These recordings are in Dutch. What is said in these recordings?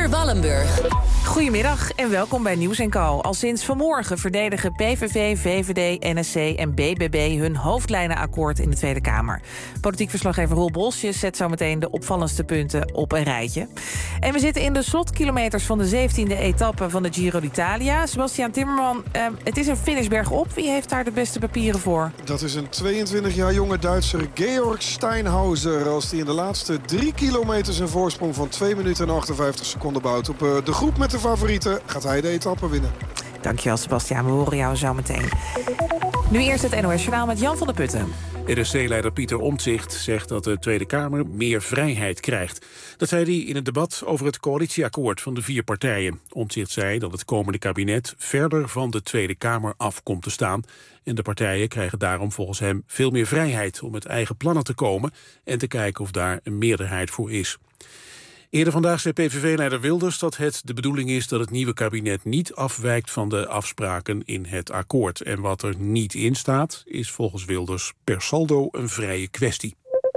Floor Wallenburg. Goedemiddag en welkom bij Nieuws & Co. Al sinds vanmorgen verdedigen PVV, VVD, NSC en BBB hun hoofdlijnenakkoord in de Tweede Kamer. Politiek verslaggever Roel Bosjes zet zo meteen de opvallendste punten op een rijtje. En we zitten in de slotkilometers van de 17e etappe van de Giro d'Italia. Sebastiaan Timmerman, het is een finish bergop. Wie heeft daar de beste papieren voor? Dat is een 22 jaar jonge Duitser Georg Steinhauser. Als hij in de laatste 3 kilometers een voorsprong van 2 minuten en 58 seconden bouwt op de groep met de favorieten, gaat hij de etappe winnen. Dankjewel, Sebastiaan. We horen jou zo meteen. Nu eerst het NOS-journaal met Jan van der Putten. NSC-leider Pieter Omtzigt zegt dat de Tweede Kamer meer vrijheid krijgt. Dat zei hij in het debat over het coalitieakkoord van de 4 partijen. Omtzigt zei dat het komende kabinet verder van de Tweede Kamer af komt te staan. En de partijen krijgen daarom volgens hem veel meer vrijheid om met eigen plannen te komen en te kijken of daar een meerderheid voor is. Eerder vandaag zei PVV-leider Wilders dat het de bedoeling is dat het nieuwe kabinet niet afwijkt van de afspraken in het akkoord. En wat er niet in staat, is volgens Wilders per saldo een vrije kwestie.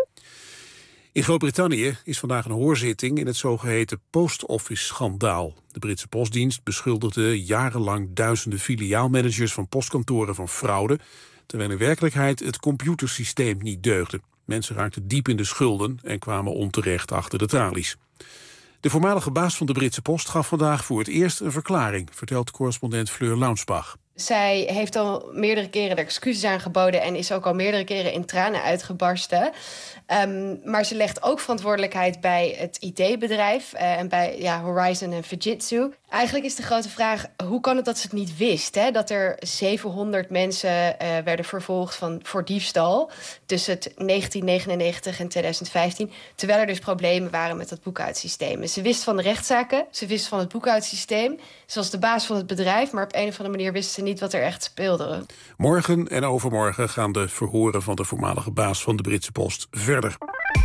In Groot-Brittannië is vandaag een hoorzitting in het zogeheten post-office-schandaal. De Britse postdienst beschuldigde jarenlang duizenden filiaalmanagers van postkantoren van fraude, terwijl in werkelijkheid het computersysteem niet deugde. Mensen raakten diep in de schulden en kwamen onterecht achter de tralies. De voormalige baas van de Britse Post gaf vandaag voor het eerst een verklaring, vertelt correspondent Fleur Launsbach. Zij heeft al meerdere keren de excuses aangeboden en is ook al meerdere keren in tranen uitgebarsten. Maar ze legt ook verantwoordelijkheid bij het IT-bedrijf en bij Horizon en Fujitsu. Eigenlijk is de grote vraag, hoe kan het dat ze het niet wist? Hè? Dat er 700 mensen werden vervolgd voor diefstal tussen 1999 en 2015... terwijl er dus problemen waren met het boekhoudsysteem. Ze wist van de rechtszaken, ze wist van het boekhoudsysteem. Ze was de baas van het bedrijf, maar op een of andere manier wist ze niet wat er echt speelde. Morgen en overmorgen gaan de verhoren van de voormalige baas van de Britse Post verder.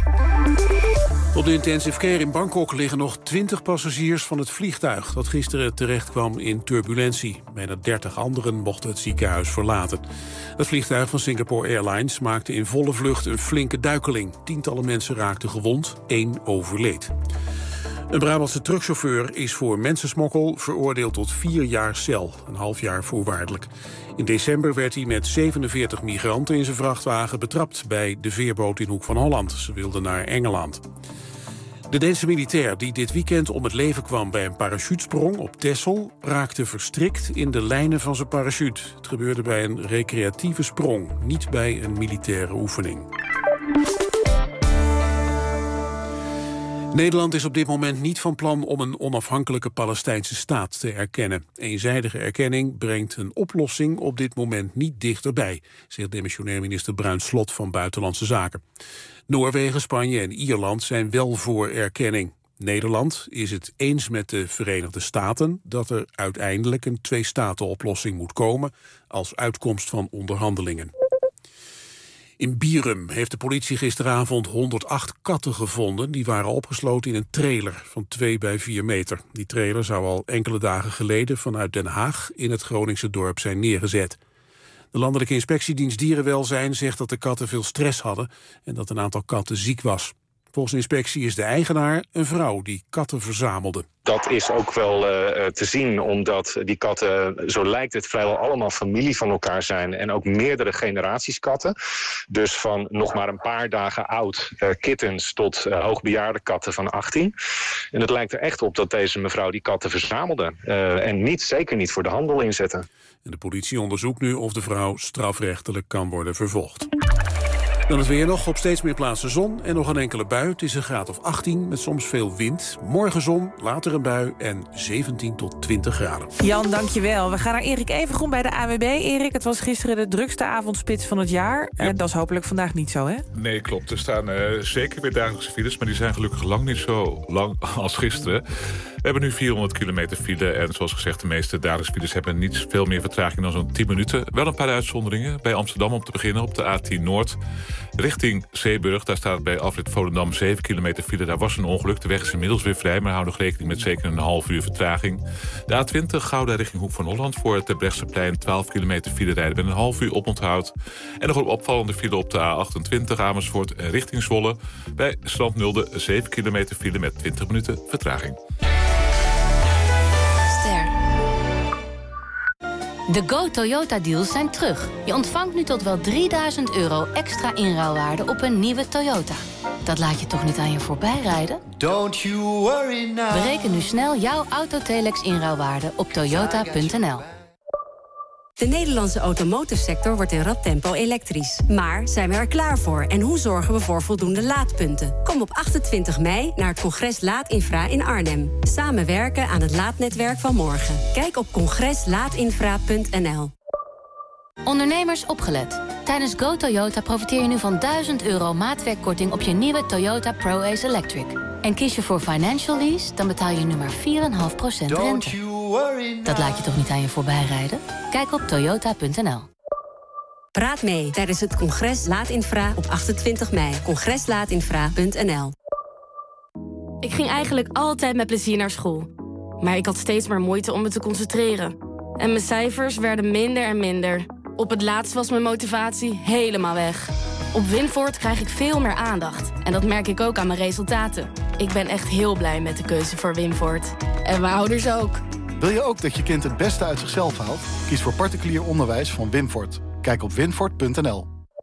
Op de intensive care in Bangkok liggen nog 20 passagiers van het vliegtuig dat gisteren terecht kwam in turbulentie. Bijna 30 anderen mochten het ziekenhuis verlaten. Het vliegtuig van Singapore Airlines maakte in volle vlucht een flinke duikeling. Tientallen mensen raakten gewond, 1 overleed. Een Brabantse truckchauffeur is voor mensensmokkel veroordeeld tot 4 jaar cel, een half jaar voorwaardelijk. In december werd hij met 47 migranten in zijn vrachtwagen betrapt bij de veerboot in Hoek van Holland. Ze wilden naar Engeland. De Deense militair die dit weekend om het leven kwam bij een parachutesprong op Texel raakte verstrikt in de lijnen van zijn parachute. Het gebeurde bij een recreatieve sprong, niet bij een militaire oefening. Nederland is op dit moment niet van plan om een onafhankelijke Palestijnse staat te erkennen. Eenzijdige erkenning brengt een oplossing op dit moment niet dichterbij, zegt demissionair minister Bruins Slot van Buitenlandse Zaken. Noorwegen, Spanje en Ierland zijn wel voor erkenning. Nederland is het eens met de Verenigde Staten dat er uiteindelijk een 2-staten-oplossing moet komen als uitkomst van onderhandelingen. In Bierum heeft de politie gisteravond 108 katten gevonden. Die waren opgesloten in een trailer van 2 bij 4 meter. Die trailer zou al enkele dagen geleden vanuit Den Haag in het Groningse dorp zijn neergezet. De Landelijke Inspectiedienst Dierenwelzijn zegt dat de katten veel stress hadden en dat een aantal katten ziek was. Volgens de inspectie is de eigenaar een vrouw die katten verzamelde. Dat is ook wel te zien omdat die katten, zo lijkt het, vrijwel allemaal familie van elkaar zijn. En ook meerdere generaties katten. Dus van nog maar een paar dagen oud kittens tot hoogbejaarde katten van 18. En het lijkt er echt op dat deze mevrouw die katten verzamelde. En zeker niet voor de handel inzette. En de politie onderzoekt nu of de vrouw strafrechtelijk kan worden vervolgd. Dan het weer nog, op steeds meer plaatsen zon en nog een enkele bui. Het is een graad of 18 met soms veel wind. Morgen zon, later een bui en 17 tot 20 graden. Jan, dankjewel. We gaan naar Erik Evengroen bij de AWB. Erik, het was gisteren de drukste avondspits van het jaar. Ja. Dat is hopelijk vandaag niet zo, hè? Nee, klopt. Er staan zeker weer dagelijkse files, maar die zijn gelukkig lang niet zo lang als gisteren. We hebben nu 400 kilometer file en zoals gezegd, de meeste dagelijkse files hebben niet veel meer vertraging dan zo'n 10 minuten. Wel een paar uitzonderingen. Bij Amsterdam om te beginnen op de A10 Noord. Richting Zeeburg, daar staat bij afrit Volendam 7 kilometer file. Daar was een ongeluk. De weg is inmiddels weer vrij, maar hou nog rekening met zeker een half uur vertraging. De A20 Gouda richting Hoek van Holland voor het Terbrechtseplein 12 kilometer file rijden met een half uur oponthoud. En nog een opvallende file op de A28 Amersfoort richting Zwolle. Bij Strandnulde 7 kilometer file met 20 minuten vertraging. De Go Toyota deals zijn terug. Je ontvangt nu tot wel €3000 extra inruilwaarde op een nieuwe Toyota. Dat laat je toch niet aan je voorbij rijden? Don't you worry now. Bereken nu snel jouw Autotelex inruilwaarde op toyota.nl. De Nederlandse automotive-sector wordt in rap tempo elektrisch. Maar zijn we er klaar voor? En hoe zorgen we voor voldoende laadpunten? Kom op 28 mei naar het congres Laadinfra in Arnhem. Samenwerken aan het laadnetwerk van morgen. Kijk op congreslaadinfra.nl. Ondernemers opgelet. Tijdens Go Toyota profiteer je nu van €1000 maatwerkkorting op je nieuwe Toyota Pro-Ace Electric. En kies je voor financial lease, dan betaal je nu maar 4,5% rente. Dat laat je toch niet aan je voorbij rijden? Kijk op toyota.nl. Praat mee tijdens het congres Laadinfra op 28 mei. congreslaadinfra.nl. Ik ging eigenlijk altijd met plezier naar school. Maar ik had steeds meer moeite om me te concentreren. En mijn cijfers werden minder en minder. Op het laatst was mijn motivatie helemaal weg. Op Winvoort krijg ik veel meer aandacht. En dat merk ik ook aan mijn resultaten. Ik ben echt heel blij met de keuze voor Winvoort. En mijn ouders ook. Wil je ook dat je kind het beste uit zichzelf haalt? Kies voor particulier onderwijs van Winvoort. Kijk op winvoort.nl.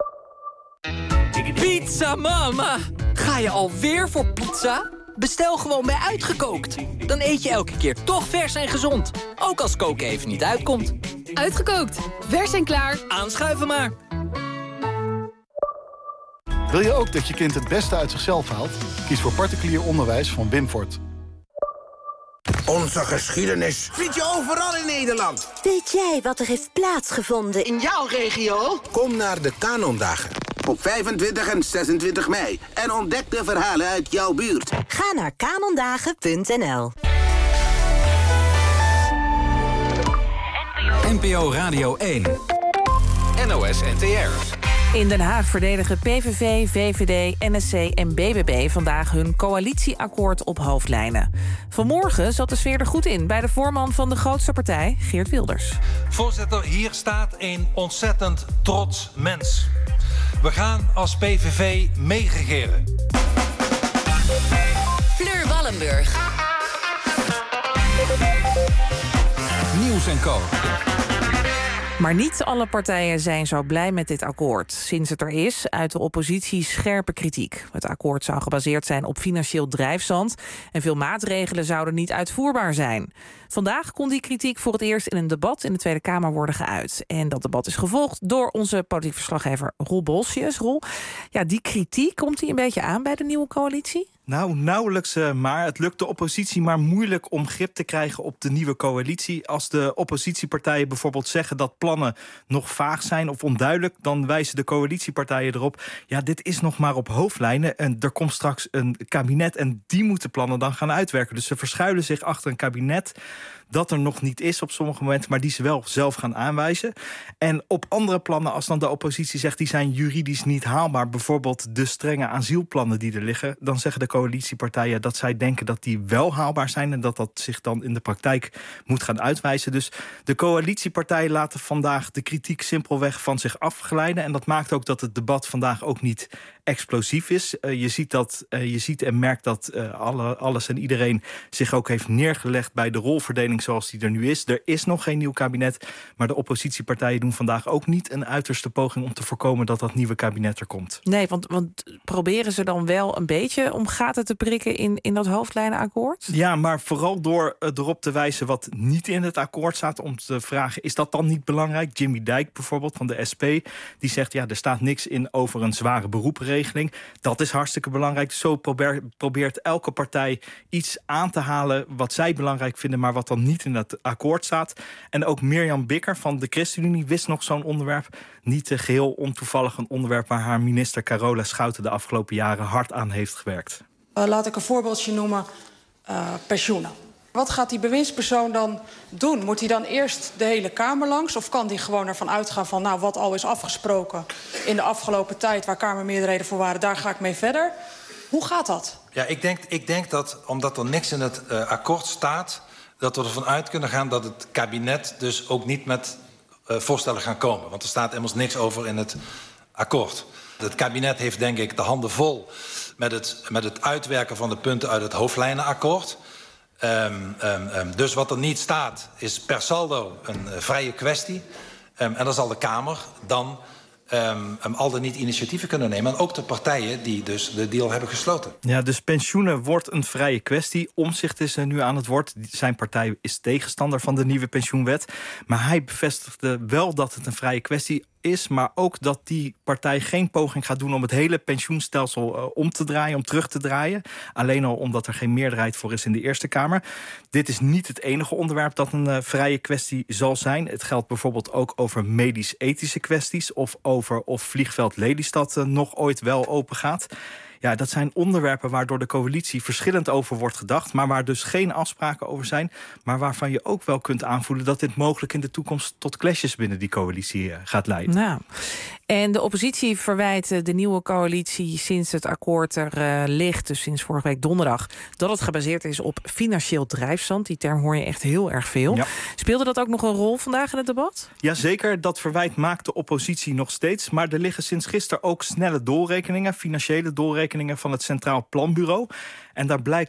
Pizza Mama! Ga je alweer voor pizza? Bestel gewoon bij Uitgekookt. Dan eet je elke keer toch vers en gezond. Ook als koken even niet uitkomt. Uitgekookt. Vers en klaar. Aanschuiven maar. Wil je ook dat je kind het beste uit zichzelf haalt? Kies voor particulier onderwijs van Winvoort. Onze geschiedenis vind je overal in Nederland. Weet jij wat er heeft plaatsgevonden in jouw regio? Kom naar de Kanondagen op 25 en 26 mei en ontdek de verhalen uit jouw buurt. Ga naar kanondagen.nl. NPO Radio 1. NOS NTR. In Den Haag verdedigen PVV, VVD, NSC en BBB vandaag hun coalitieakkoord op hoofdlijnen. Vanmorgen zat de sfeer er goed in bij de voorman van de grootste partij, Geert Wilders. Voorzitter, hier staat een ontzettend trots mens. We gaan als PVV meeregeren. Fleur Wallenburg. Nieuws en Co. Maar niet alle partijen zijn zo blij met dit akkoord. Sinds het er is, uit de oppositie scherpe kritiek. Het akkoord zou gebaseerd zijn op financieel drijfzand en veel maatregelen zouden niet uitvoerbaar zijn. Vandaag kon die kritiek voor het eerst in een debat in de Tweede Kamer worden geuit. En dat debat is gevolgd door onze politiek verslaggever Roel Bolsjes. Roel, ja, die kritiek, komt die een beetje aan bij de nieuwe coalitie? Nou, nauwelijks, maar het lukt de oppositie maar moeilijk om grip te krijgen op de nieuwe coalitie. Als de oppositiepartijen bijvoorbeeld zeggen dat plannen nog vaag zijn of onduidelijk, dan wijzen de coalitiepartijen erop, ja, dit is nog maar op hoofdlijnen en er komt straks een kabinet en die moeten plannen dan gaan uitwerken. Dus ze verschuilen zich achter een kabinet dat er nog niet is op sommige momenten, maar die ze wel zelf gaan aanwijzen. En op andere plannen, als dan de oppositie zegt die zijn juridisch niet haalbaar, bijvoorbeeld de strenge asielplannen die er liggen, dan zeggen de coalitiepartijen dat zij denken dat die wel haalbaar zijn en dat dat zich dan in de praktijk moet gaan uitwijzen. Dus de coalitiepartijen laten vandaag de kritiek simpelweg van zich afglijden en dat maakt ook dat het debat vandaag ook niet explosief is. Je ziet en merkt dat alles en iedereen zich ook heeft neergelegd bij de rolverdeling zoals die er nu is. Er is nog geen nieuw kabinet, maar de oppositiepartijen doen vandaag ook niet een uiterste poging om te voorkomen dat dat nieuwe kabinet er komt. Nee, want proberen ze dan wel een beetje om gaten te prikken in dat hoofdlijnenakkoord? Ja, maar vooral door erop te wijzen wat niet in het akkoord staat, om te vragen, is dat dan niet belangrijk? Jimmy Dijk bijvoorbeeld van de SP, die zegt, ja, er staat niks in over een zware beroepsregeling. Dat is hartstikke belangrijk. Zo probeert elke partij iets aan te halen wat zij belangrijk vinden, maar wat dan niet in het akkoord staat. En ook Mirjam Bikker van de ChristenUnie wist nog zo'n onderwerp. Niet geheel ontoevallig een onderwerp waar haar minister Carola Schouten de afgelopen jaren hard aan heeft gewerkt. Laat ik een voorbeeldje noemen. Pensioenen. Wat gaat die bewindspersoon dan doen? Moet hij dan eerst de hele Kamer langs? Of kan die gewoon ervan uitgaan van, nou, wat al is afgesproken in de afgelopen tijd, waar Kamermeerderheden voor waren, daar ga ik mee verder? Hoe gaat dat? Ja, ik denk dat, omdat er niks in het akkoord staat, dat we ervan uit kunnen gaan dat het kabinet dus ook niet met voorstellen gaan komen. Want er staat immers niks over in het akkoord. Het kabinet heeft, denk ik, de handen vol met het uitwerken van de punten uit het hoofdlijnenakkoord. Dus wat er niet staat is per saldo een vrije kwestie. En dan zal de Kamer dan al dan niet initiatieven kunnen nemen. En ook de partijen die dus de deal hebben gesloten. Ja, dus pensioenen wordt een vrije kwestie. Omtzigt is er nu aan het woord. Zijn partij is tegenstander van de nieuwe pensioenwet. Maar hij bevestigde wel dat het een vrije kwestie is, maar ook dat die partij geen poging gaat doen om het hele pensioenstelsel om te draaien, om terug te draaien. Alleen al omdat er geen meerderheid voor is in de Eerste Kamer. Dit is niet het enige onderwerp dat een vrije kwestie zal zijn. Het geldt bijvoorbeeld ook over medisch-ethische kwesties of over of vliegveld Lelystad nog ooit wel open gaat. Ja, dat zijn onderwerpen waar door de coalitie verschillend over wordt gedacht, maar waar dus geen afspraken over zijn, maar waarvan je ook wel kunt aanvoelen dat dit mogelijk in de toekomst tot clashes binnen die coalitie gaat leiden. Nou, en de oppositie verwijt de nieuwe coalitie sinds het akkoord er ligt, dus sinds vorige week donderdag, dat het gebaseerd is op financieel drijfzand. Die term hoor je echt heel erg veel. Ja. Speelde dat ook nog een rol vandaag in het debat? Jazeker, dat verwijt maakt de oppositie nog steeds, maar er liggen sinds gisteren ook snelle doorrekeningen, financiële doorrekeningen van het Centraal Planbureau. En daar blijkt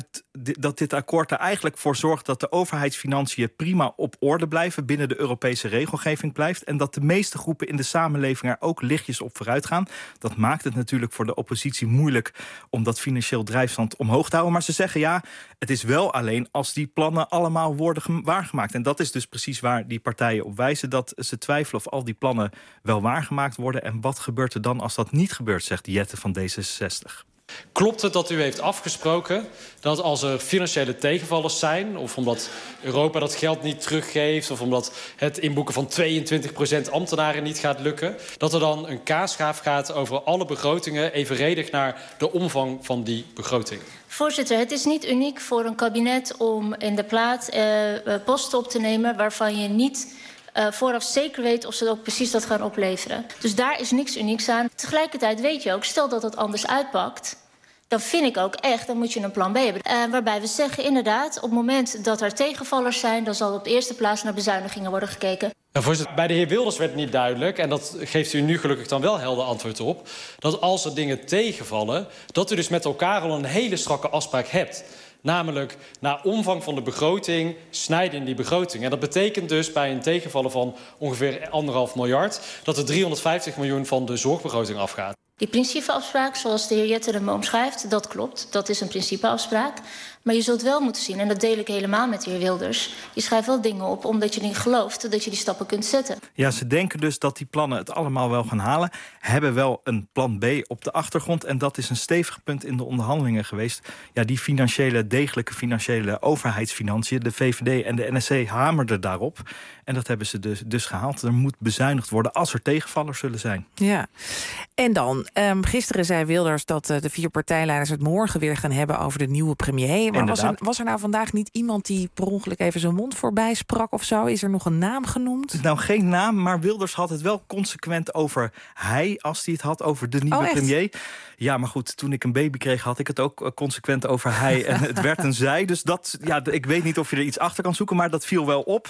dat dit akkoord er eigenlijk voor zorgt dat de overheidsfinanciën prima op orde blijven, binnen de Europese regelgeving blijft en dat de meeste groepen in de samenleving er ook lichtjes op vooruit gaan. Dat maakt het natuurlijk voor de oppositie moeilijk om dat financieel drijfzand omhoog te houden. Maar ze zeggen ja, het is wel alleen als die plannen allemaal worden waargemaakt. En dat is dus precies waar die partijen op wijzen, dat ze twijfelen of al die plannen wel waargemaakt worden. En wat gebeurt er dan als dat niet gebeurt, zegt Jette van D66. Klopt het dat u heeft afgesproken dat als er financiële tegenvallers zijn, of omdat Europa dat geld niet teruggeeft, of omdat het inboeken van 22% ambtenaren niet gaat lukken, dat er dan een kaasschaaf gaat over alle begrotingen evenredig naar de omvang van die begroting? Voorzitter, het is niet uniek voor een kabinet om in de plaat posten op te nemen waarvan je niet vooraf zeker weet of ze ook precies dat gaan opleveren. Dus daar is niks unieks aan. Tegelijkertijd weet je ook, stel dat het anders uitpakt, dan vind ik ook echt, dan moet je een plan B hebben. Waarbij we zeggen inderdaad, op het moment dat er tegenvallers zijn, dan zal op de eerste plaats naar bezuinigingen worden gekeken. Ja, voorzitter, bij de heer Wilders werd niet duidelijk, en dat geeft u nu gelukkig dan wel helder antwoord op, dat als er dingen tegenvallen, dat u dus met elkaar al een hele strakke afspraak hebt. Namelijk naar omvang van de begroting snijden in die begroting. En dat betekent dus bij een tegenvallen van ongeveer 1,5 miljard... dat er 350 miljoen van de zorgbegroting afgaat. Die principeafspraak, zoals de heer Jette hem omschrijft, dat klopt. Dat is een principeafspraak. Maar je zult wel moeten zien, en dat deel ik helemaal met de heer Wilders, je schrijft wel dingen op omdat je niet gelooft dat je die stappen kunt zetten. Ja, ze denken dus dat die plannen het allemaal wel gaan halen. Hebben wel een plan B op de achtergrond. En dat is een stevig punt in de onderhandelingen geweest. Ja, die degelijke financiële overheidsfinanciën, de VVD en de NSC hamerden daarop. En dat hebben ze dus gehaald. Er moet bezuinigd worden als er tegenvallers zullen zijn. Ja, en dan, gisteren zei Wilders dat de 4 partijleiders het morgen weer gaan hebben over de nieuwe premier. Maar was er nou vandaag niet iemand die per ongeluk even zijn mond voorbij sprak of zo? Is er nog een naam genoemd? Nou, geen naam, maar Wilders had het wel consequent over hij, als hij het had over de nieuwe premier. Ja, maar goed, toen ik een baby kreeg, had ik het ook consequent over hij en het werd een zij. Dus dat, ja, ik weet niet of je er iets achter kan zoeken, maar dat viel wel op.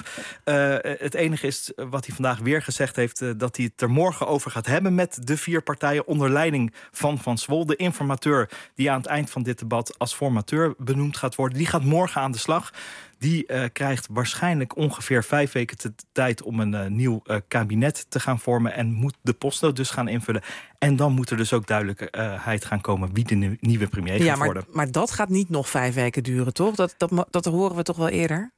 Het enige is wat hij vandaag weer gezegd heeft, dat hij het er morgen over gaat hebben met de 4 partijen onder leiding van Van Zwol, de informateur die aan het eind van dit debat als formateur benoemd gaat worden. Die gaat morgen aan de slag. Die krijgt waarschijnlijk ongeveer 5 weken de tijd om een nieuw kabinet te gaan vormen en moet de posten dus gaan invullen. En dan moet er dus ook duidelijkheid gaan komen wie de nieuwe premier gaat worden. Maar dat gaat niet nog 5 weken duren, toch? Dat horen we toch wel eerder?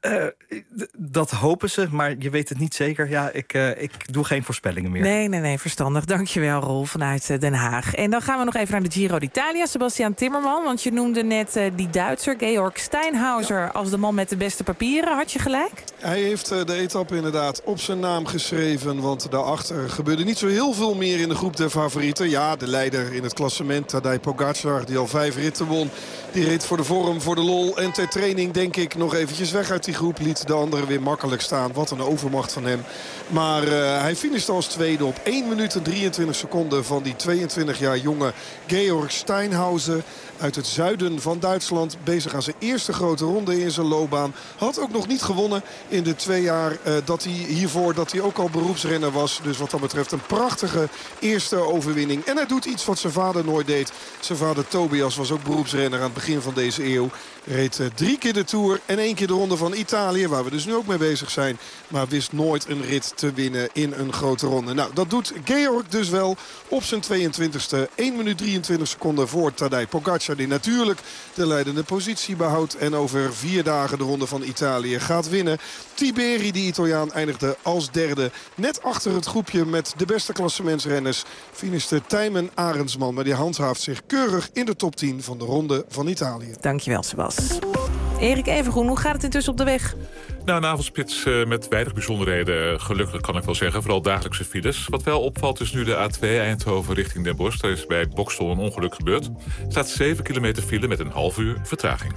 Dat hopen ze, maar je weet het niet zeker. Ja, ik doe geen voorspellingen meer. Nee, verstandig. Dankjewel, Roel, vanuit Den Haag. En dan gaan we nog even naar de Giro d'Italia. Sebastian Timmerman, want je noemde net die Duitser, Georg Steinhauser, als de man met de beste papieren. Had je gelijk? Hij heeft de etappe inderdaad op zijn naam geschreven, want daarachter gebeurde niet zo heel veel meer in de groep der favorieten. Ja, de leider in het klassement, Tadej Pogacar, die al 5 ritten won. Die reed voor de vorm, voor de lol en ter training denk ik nog eventjes weg uit die groep. Liet de anderen weer makkelijk staan. Wat een overmacht van hem. Maar hij finishte als tweede op 1 minuut en 23 seconden van die 22 jaar jonge Georg Steinhauser. uit het zuiden van Duitsland. Bezig aan zijn eerste grote ronde in zijn loopbaan. Had ook nog niet gewonnen in de 2 jaar dat hij ook al beroepsrenner was. Dus wat dat betreft een prachtige eerste overwinning. En hij doet iets wat zijn vader nooit deed. Zijn vader Tobias was ook beroepsrenner aan het begin van deze eeuw. Reed 3 keer de Tour en 1 keer de Ronde van Italië, waar we dus nu ook mee bezig zijn. Maar wist nooit een rit te winnen in een grote ronde. Nou, dat doet Georg dus wel op zijn 22e. 1 minuut 23 seconden voor Tadej Pogacar, die natuurlijk de leidende positie behoudt. En over 4 dagen de Ronde van Italië gaat winnen. Tiberi, die Italiaan, eindigde als derde. Net achter het groepje met de beste klassementsrenners finishte Tijmen Arendsman. Maar die handhaaft zich keurig in de top 10 van de Ronde van Italië. Dankjewel, Sebas. Erik Evengroen, hoe gaat het intussen op de weg? Nou, een avondspits met weinig bijzonderheden, gelukkig kan ik wel zeggen. Vooral dagelijkse files. Wat wel opvalt is nu de A2 Eindhoven richting Den Bosch. Daar is bij Boxtel een ongeluk gebeurd. Er staat 7 kilometer file met een half uur vertraging.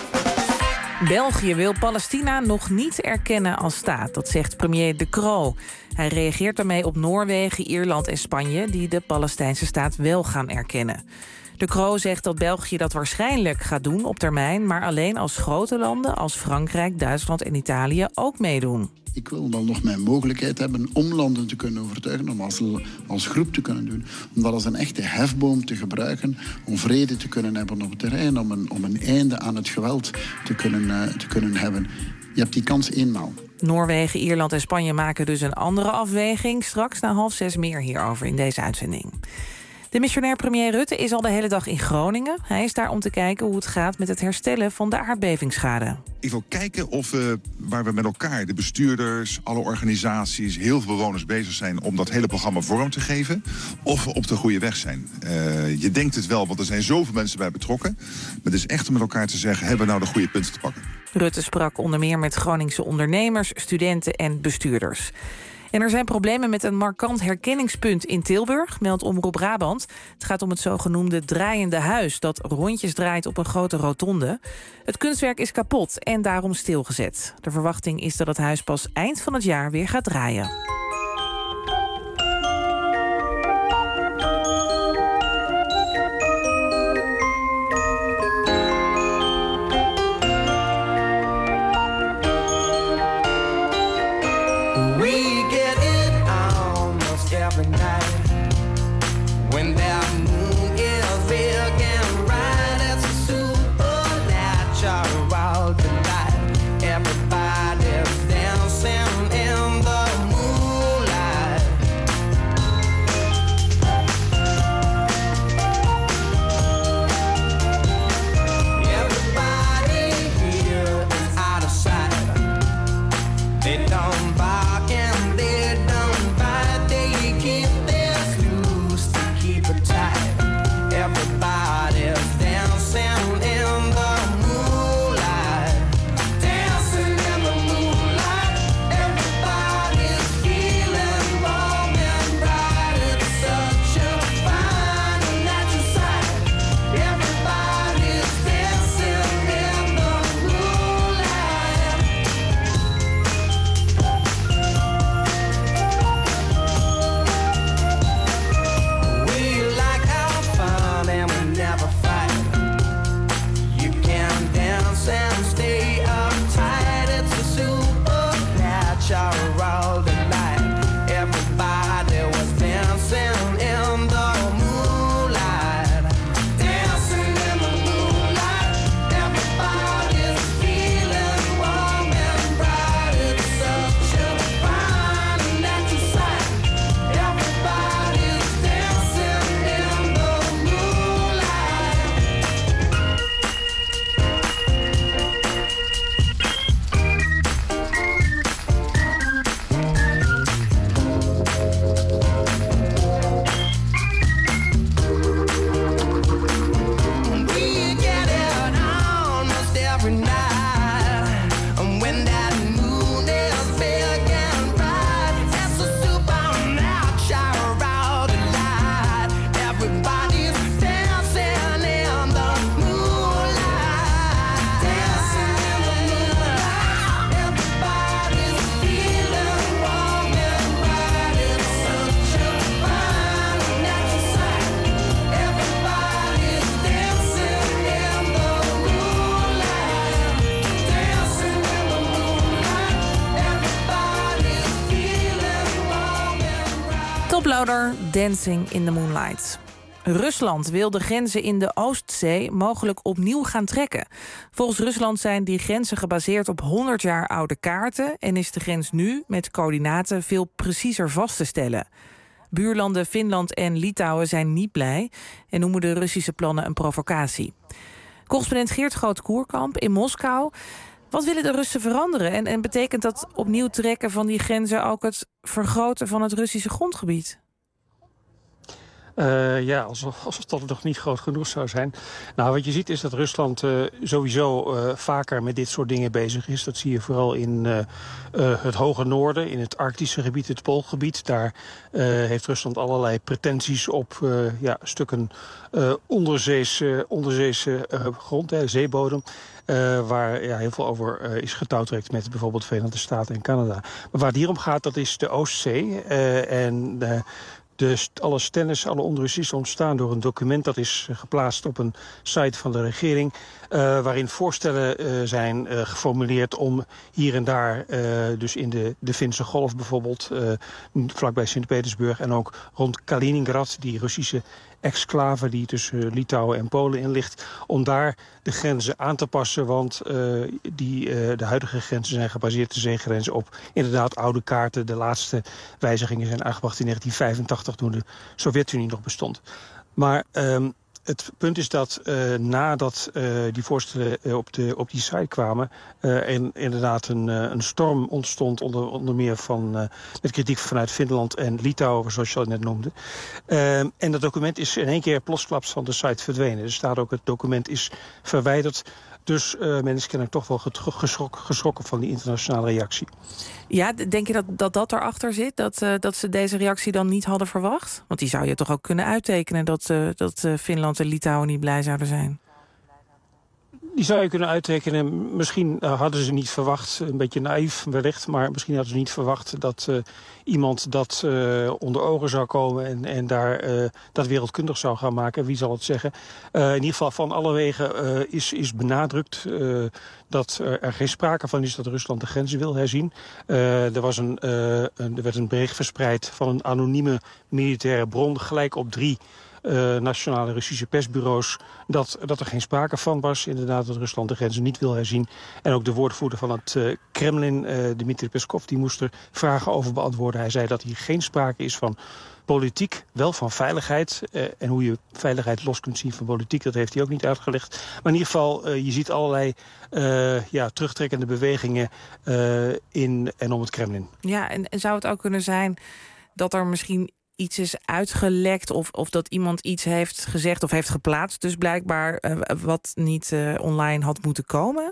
België wil Palestina nog niet erkennen als staat. Dat zegt premier De Croo. Hij reageert daarmee op Noorwegen, Ierland en Spanje, die de Palestijnse staat wel gaan erkennen. De Croo zegt dat België dat waarschijnlijk gaat doen op termijn, maar alleen als grote landen als Frankrijk, Duitsland en Italië ook meedoen. Ik wil wel nog mijn mogelijkheid hebben om landen te kunnen overtuigen, om als groep te kunnen doen. Om dat als een echte hefboom te gebruiken, om vrede te kunnen hebben op het terrein, om een einde aan het geweld te kunnen hebben. Je hebt die kans eenmaal. Noorwegen, Ierland en Spanje maken dus een andere afweging. Straks na 5:30 meer hierover in deze uitzending. De missionair premier Rutte is al de hele dag in Groningen. Hij is daar om te kijken hoe het gaat met het herstellen van de aardbevingsschade. Ik wil kijken of we, waar we met elkaar, de bestuurders, alle organisaties, heel veel bewoners bezig zijn om dat hele programma vorm te geven, of we op de goede weg zijn. Je denkt het wel, want er zijn zoveel mensen bij betrokken. Maar het is echt om met elkaar te zeggen, hebben we nou de goede punten te pakken? Rutte sprak onder meer met Groningse ondernemers, studenten en bestuurders. En er zijn problemen met een markant herkenningspunt in Tilburg, meldt Omroep Brabant. Het gaat om het zogenoemde draaiende huis, dat rondjes draait op een grote rotonde. Het kunstwerk is kapot en daarom stilgezet. De verwachting is dat het huis pas eind van het jaar weer gaat draaien. Everybody's dancing in the moon. Mother, Dancing in the Moonlight. Rusland wil de grenzen in de Oostzee mogelijk opnieuw gaan trekken. Volgens Rusland zijn die grenzen gebaseerd op 100 jaar oude kaarten en is de grens nu met coördinaten veel preciezer vast te stellen. Buurlanden Finland en Litouwen zijn niet blij en noemen de Russische plannen een provocatie. Correspondent Geert Groot-Koerkamp in Moskou. Wat willen de Russen veranderen? En betekent dat opnieuw trekken van die grenzen ook het vergroten van het Russische grondgebied? Alsof het nog niet groot genoeg zou zijn. Nou, wat je ziet is dat Rusland sowieso vaker met dit soort dingen bezig is. Dat zie je vooral in het hoge noorden, in het Arctische gebied, het Poolgebied. Daar heeft Rusland allerlei pretenties op stukken onderzeese grond, zeebodem. Waar heel veel over is getouwtrekt met bijvoorbeeld Verenigde Staten en Canada. Maar waar het hier om gaat, dat is de Oostzee. Alle stennis, alle onrust is ontstaan door een document dat is geplaatst op een site van de regering. Waarin voorstellen zijn geformuleerd om hier en daar, dus in de Finse Golf bijvoorbeeld, vlakbij Sint-Petersburg en ook rond Kaliningrad, die Russische exclave die tussen Litouwen en Polen in ligt, om daar de grenzen aan te passen. Want de huidige grenzen zijn gebaseerd, de zeegrenzen, op inderdaad oude kaarten. De laatste wijzigingen zijn aangebracht in 1985, toen de Sovjet-Unie nog bestond. Maar het punt is dat nadat die voorstellen op die site kwamen, inderdaad een storm ontstond, onder meer met kritiek vanuit Finland en Litouwen, zoals je al net noemde. En dat document is in één keer plotsklaps van de site verdwenen. Er staat ook, het document is verwijderd. Dus men is kennelijk toch wel geschrokken van die internationale reactie. Ja, denk je dat erachter zit? Dat ze deze reactie dan niet hadden verwacht? Want die zou je toch ook kunnen uittekenen dat Finland en Litouwen niet blij zouden zijn? Die zou je kunnen uittekenen. Misschien hadden ze niet verwacht, een beetje naïef wellicht, maar misschien hadden ze niet verwacht dat iemand dat onder ogen zou komen en daar dat wereldkundig zou gaan maken. Wie zal het zeggen? In ieder geval van alle wegen is benadrukt dat er geen sprake van is dat Rusland de grenzen wil herzien. Er werd een bericht verspreid van een anonieme militaire bron, gelijk op 3 nationale Russische persbureaus, dat er geen sprake van was. Inderdaad, dat Rusland de grenzen niet wil herzien. En ook de woordvoerder van het Kremlin, Dmitri Peskov, die moest er vragen over beantwoorden. Hij zei dat hier geen sprake is van politiek, wel van veiligheid. En hoe je veiligheid los kunt zien van politiek, dat heeft hij ook niet uitgelegd. Maar in ieder geval, je ziet allerlei terugtrekkende bewegingen in en om het Kremlin. Ja, en zou het ook kunnen zijn dat er misschien iets is uitgelekt of dat iemand iets heeft gezegd of heeft geplaatst, dus blijkbaar wat niet online had moeten komen?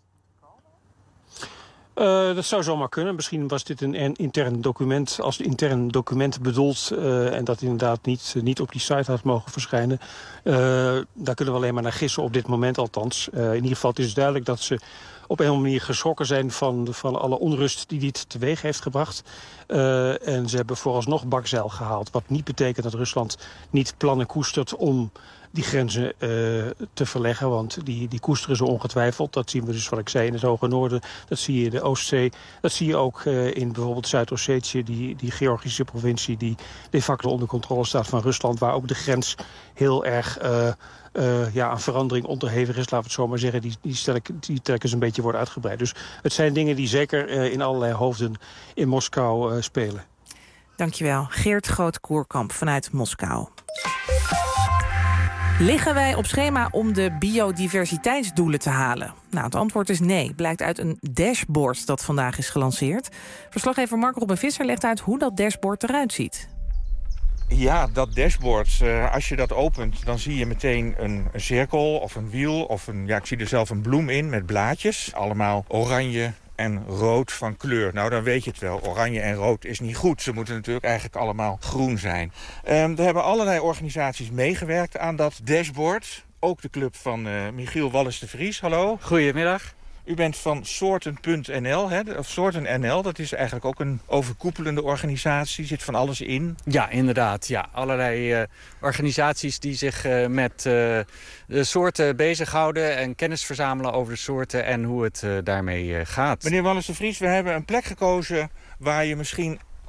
Dat zou zomaar kunnen. Misschien was dit een intern document als intern document bedoeld en dat inderdaad niet op die site had mogen verschijnen. Daar kunnen we alleen maar naar gissen, op dit moment althans. In ieder geval, het is duidelijk dat ze op een of andere manier geschrokken zijn van alle onrust die dit teweeg heeft gebracht. En ze hebben vooralsnog bakzeil gehaald. Wat niet betekent dat Rusland niet plannen koestert om die grenzen te verleggen. Want die koesteren ze ongetwijfeld. Dat zien we dus, wat ik zei, in het Hoge Noorden. Dat zie je in de Oostzee. Dat zie je ook in bijvoorbeeld Zuid-Ossetië, die Georgische provincie die de facto onder controle staat van Rusland, waar ook de grens heel erg aan verandering onderhevig is, laten we het zo maar zeggen. Die telkens een beetje worden uitgebreid. Dus het zijn dingen die zeker in allerlei hoofden in Moskou spelen. Dankjewel. Geert Groot-Koerkamp vanuit Moskou. Liggen wij op schema om de biodiversiteitsdoelen te halen? Nou, het antwoord is nee. Blijkt uit een dashboard dat vandaag is gelanceerd. Verslaggever Mark Robin Visser legt uit hoe dat dashboard eruit ziet. Ja, dat dashboard, als je dat opent, dan zie je meteen een cirkel of een wiel of ik zie er zelf een bloem in met blaadjes. Allemaal oranje en rood van kleur. Nou, dan weet je het wel. Oranje en rood is niet goed. Ze moeten natuurlijk eigenlijk allemaal groen zijn. Er hebben allerlei organisaties meegewerkt aan dat dashboard. Ook de club van Michiel Wallis de Vries. Hallo. Goedemiddag. U bent van Soorten.nl, of Soorten.nl. Dat is eigenlijk ook een overkoepelende organisatie. Zit van alles in. Ja, inderdaad. Ja. Allerlei organisaties die zich met de soorten bezighouden en kennis verzamelen over de soorten en hoe het daarmee gaat. Meneer Wallis de Vries, we hebben een plek gekozen waar je misschien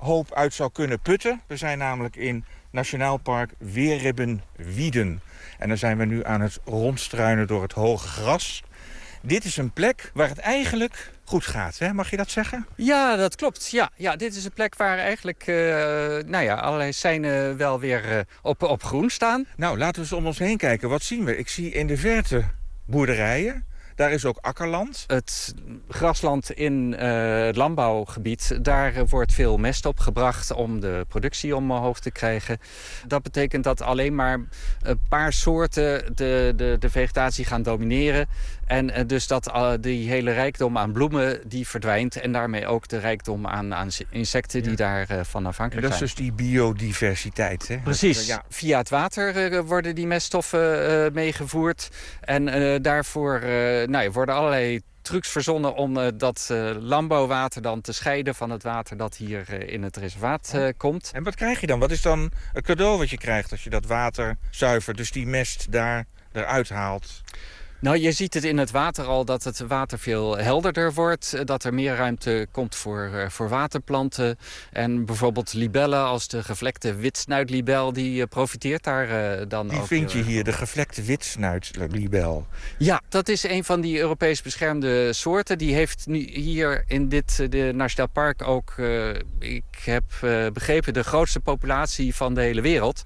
hoop uit zou kunnen putten. We zijn namelijk in Nationaal Park Weerribbenwieden. En dan zijn we nu aan het rondstruinen door het hoge gras. Dit is een plek waar het eigenlijk goed gaat, hè? Mag je dat zeggen? Ja, dat klopt. Ja, dit is een plek waar eigenlijk allerlei seinen wel weer op groen staan. Nou, laten we eens om ons heen kijken. Wat zien we? Ik zie in de verte boerderijen. Daar is ook akkerland. Het grasland in het landbouwgebied, daar wordt veel mest op gebracht om de productie omhoog te krijgen. Dat betekent dat alleen maar een paar soorten de vegetatie gaan domineren. En dus dat die hele rijkdom aan bloemen die verdwijnt. En daarmee ook de rijkdom aan insecten die daarvan afhankelijk zijn. Dat is dus die biodiversiteit, hè? Precies. Via het water worden die meststoffen meegevoerd. En daarvoor worden allerlei trucs verzonnen om dat landbouwwater dan te scheiden van het water dat hier in het reservaat komt. En wat krijg je dan? Wat is dan het cadeau wat je krijgt als je dat water zuivert, dus die mest eruit haalt? Nou, je ziet het in het water al dat het water veel helderder wordt. Dat er meer ruimte komt voor waterplanten. En bijvoorbeeld libellen als de gevlekte witsnuitlibel, die profiteert daar dan ook. Die vind je hier, de gevlekte witsnuitlibel? Ja, dat is een van die Europees beschermde soorten. Die heeft nu hier in de Nationaal Park ook, ik heb begrepen, de grootste populatie van de hele wereld.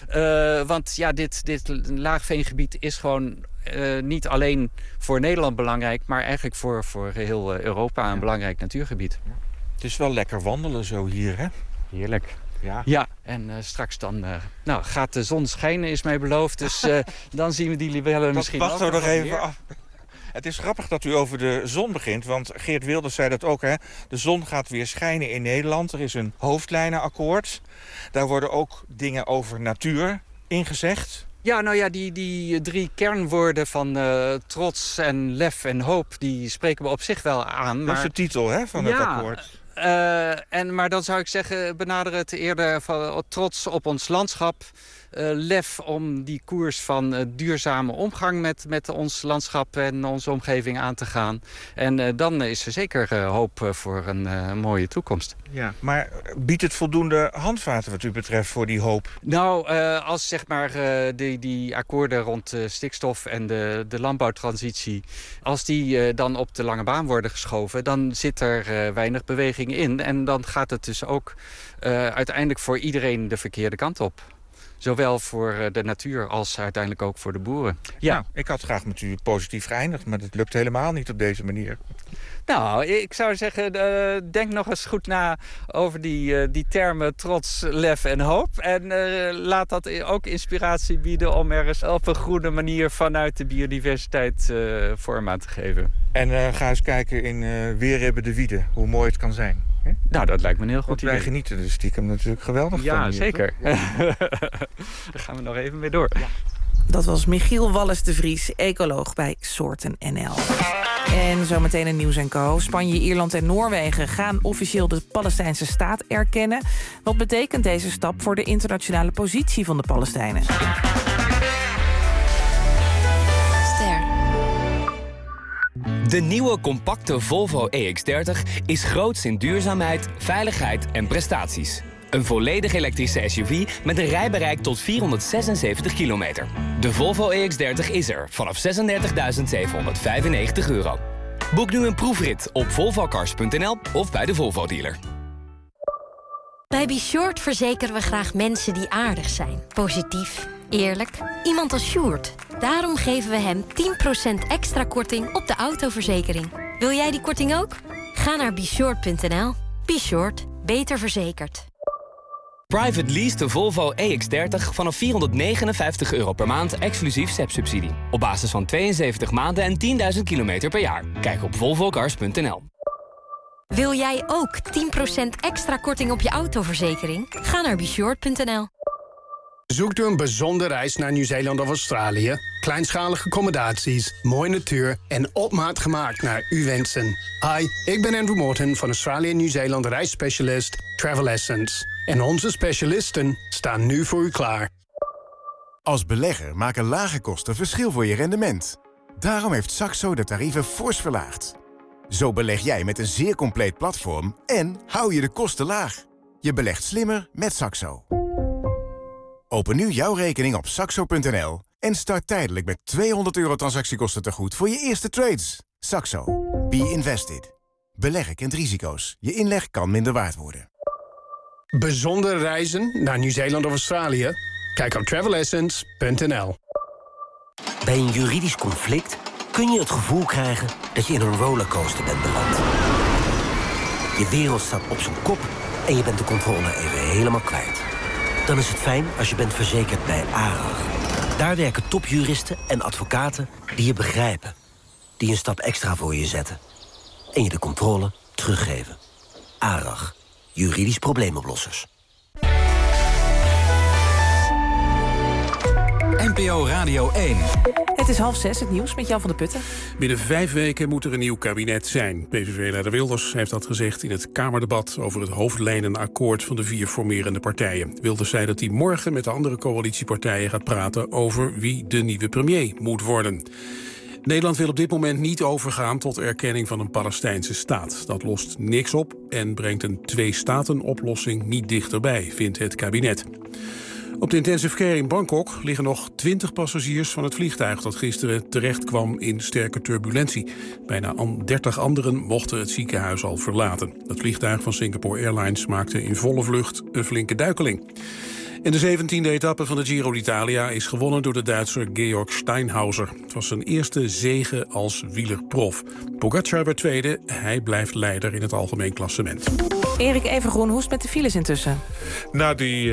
Want ja, dit laagveengebied is gewoon niet alleen voor Nederland belangrijk, maar eigenlijk voor heel Europa een belangrijk natuurgebied. Het is wel lekker wandelen zo hier, hè? Heerlijk. Ja, en straks dan gaat de zon schijnen, is mij beloofd. Dus dan zien we die libellen misschien ook. Wachten we nog even af. Het is grappig dat u over de zon begint, want Geert Wilders zei dat ook, hè? De zon gaat weer schijnen in Nederland. Er is een hoofdlijnenakkoord. Daar worden ook dingen over natuur ingezegd. Ja, nou ja, die 3 kernwoorden van trots en lef en hoop, die spreken we op zich wel aan. Dat is de titel, hè, van het akkoord. Maar dan zou ik zeggen, benader het eerder van trots op ons landschap. Lef om die koers van duurzame omgang met ons landschap en onze omgeving aan te gaan. En dan is er zeker hoop voor een mooie toekomst. Ja, maar biedt het voldoende handvaten wat u betreft voor die hoop? Nou, als zeg maar die akkoorden rond stikstof en de landbouwtransitie, als die dan op de lange baan worden geschoven, dan zit er weinig beweging in. En dan gaat het dus ook uiteindelijk voor iedereen de verkeerde kant op. Zowel voor de natuur als uiteindelijk ook voor de boeren. Ja. Nou, ik had graag met u positief geëindigd, maar dat lukt helemaal niet op deze manier. Nou, ik zou zeggen, denk nog eens goed na over die termen trots, lef en hoop. En laat dat ook inspiratie bieden om er eens op een groene manier vanuit de biodiversiteit vorm aan te geven. En ga eens kijken in Weerribbenwieden, hoe mooi het kan zijn. He? Nou, dat lijkt me een heel goed idee. Wij genieten dus stiekem natuurlijk geweldig ja, van. Zeker. Ja, zeker. Daar gaan we nog even mee door. Ja. Dat was Michiel Wallis de Vries, ecoloog bij Soorten NL. En zometeen een Nieuws & Co. Spanje, Ierland en Noorwegen gaan officieel de Palestijnse staat erkennen. Wat betekent deze stap voor de internationale positie van de Palestijnen? De nieuwe compacte Volvo EX30 is groots in duurzaamheid, veiligheid en prestaties. Een volledig elektrische SUV met een rijbereik tot 476 kilometer. De Volvo EX30 is er vanaf €36.795. Boek nu een proefrit op volvocars.nl of bij de Volvo dealer. Bij Beshort verzekeren we graag mensen die aardig zijn. Positief, eerlijk, iemand als Sjoerd. Daarom geven we hem 10% extra korting op de autoverzekering. Wil jij die korting ook? Ga naar Beshort.nl. Beshort, beter verzekerd. Private lease de Volvo EX30 vanaf €459 per maand, exclusief SEP-subsidie. Op basis van 72 maanden en 10.000 kilometer per jaar. Kijk op volvocars.nl. Wil jij ook 10% extra korting op je autoverzekering? Ga naar Beshort.nl. Zoekt u een bijzondere reis naar Nieuw-Zeeland of Australië? Kleinschalige accommodaties, mooie natuur en op maat gemaakt naar uw wensen. Hi, ik ben Andrew Morton van Australië en Nieuw-Zeeland reisspecialist Travel Essence. En onze specialisten staan nu voor u klaar. Als belegger maken lage kosten verschil voor je rendement. Daarom heeft Saxo de tarieven fors verlaagd. Zo beleg jij met een zeer compleet platform en hou je de kosten laag. Je belegt slimmer met Saxo. Open nu jouw rekening op saxo.nl en start tijdelijk met €200 transactiekosten tegoed voor je eerste trades. Saxo. Be invested. Beleggen kent risico's. Je inleg kan minder waard worden. Bijzondere reizen naar Nieuw-Zeeland of Australië? Kijk op travelessence.nl. Bij een juridisch conflict kun je het gevoel krijgen dat je in een rollercoaster bent beland. Je wereld staat op zijn kop en je bent de controle even helemaal kwijt. Dan is het fijn als je bent verzekerd bij ARAG. Daar werken topjuristen en advocaten die je begrijpen. Die een stap extra voor je zetten. En je de controle teruggeven. ARAG. Juridisch probleemoplossers. NPO Radio 1. Het is 5:30, het nieuws met Jan van der Putten. Binnen 5 weken moet er een nieuw kabinet zijn. PVV-leider Wilders heeft dat gezegd in het Kamerdebat over het hoofdlijnenakkoord van de 4 formerende partijen. Wilders zei dat hij morgen met de andere coalitiepartijen gaat praten over wie de nieuwe premier moet worden. Nederland wil op dit moment niet overgaan tot erkenning van een Palestijnse staat. Dat lost niks op en brengt een 2-staten-oplossing niet dichterbij, vindt het kabinet. Op de intensive care in Bangkok liggen nog 20 passagiers van het vliegtuig dat gisteren terecht kwam in sterke turbulentie. Bijna 30 anderen mochten het ziekenhuis al verlaten. Het vliegtuig van Singapore Airlines maakte in volle vlucht een flinke duikeling. En de 17e etappe van de Giro d'Italia is gewonnen door de Duitser Georg Steinhauser. Het was zijn eerste zege als wielerprof. Pogacar werd tweede, hij blijft leider in het algemeen klassement. Erik Evengroen, hoe is het met de files intussen? Nou,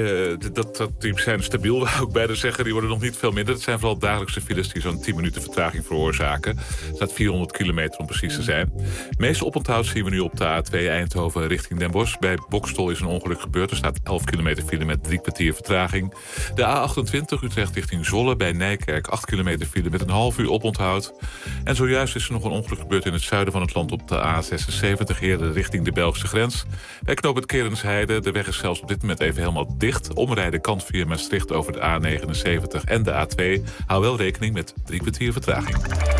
die zijn stabiel, wou ik bijna zeggen. Die worden nog niet veel minder. Het zijn vooral dagelijkse files die zo'n 10 minuten vertraging veroorzaken. Het staat 400 kilometer om precies te zijn. Het meeste oponthoud zien we nu op de A2 Eindhoven richting Den Bosch. Bij Boxtel is een ongeluk gebeurd. Er staat 11 kilometer file met 3 kwartier vertraging. De A28 Utrecht richting Zwolle bij Nijkerk. 8 kilometer file met een half uur oponthoud. En zojuist is er nog een ongeluk gebeurd in het zuiden van het land op de A76 eerder richting de Belgische grens. Bij knooppunt Kerensheide, de weg is zelfs op dit moment even helemaal dicht. Omrijden kan via Maastricht over de A79 en de A2. Hou wel rekening met 3 kwartier vertraging.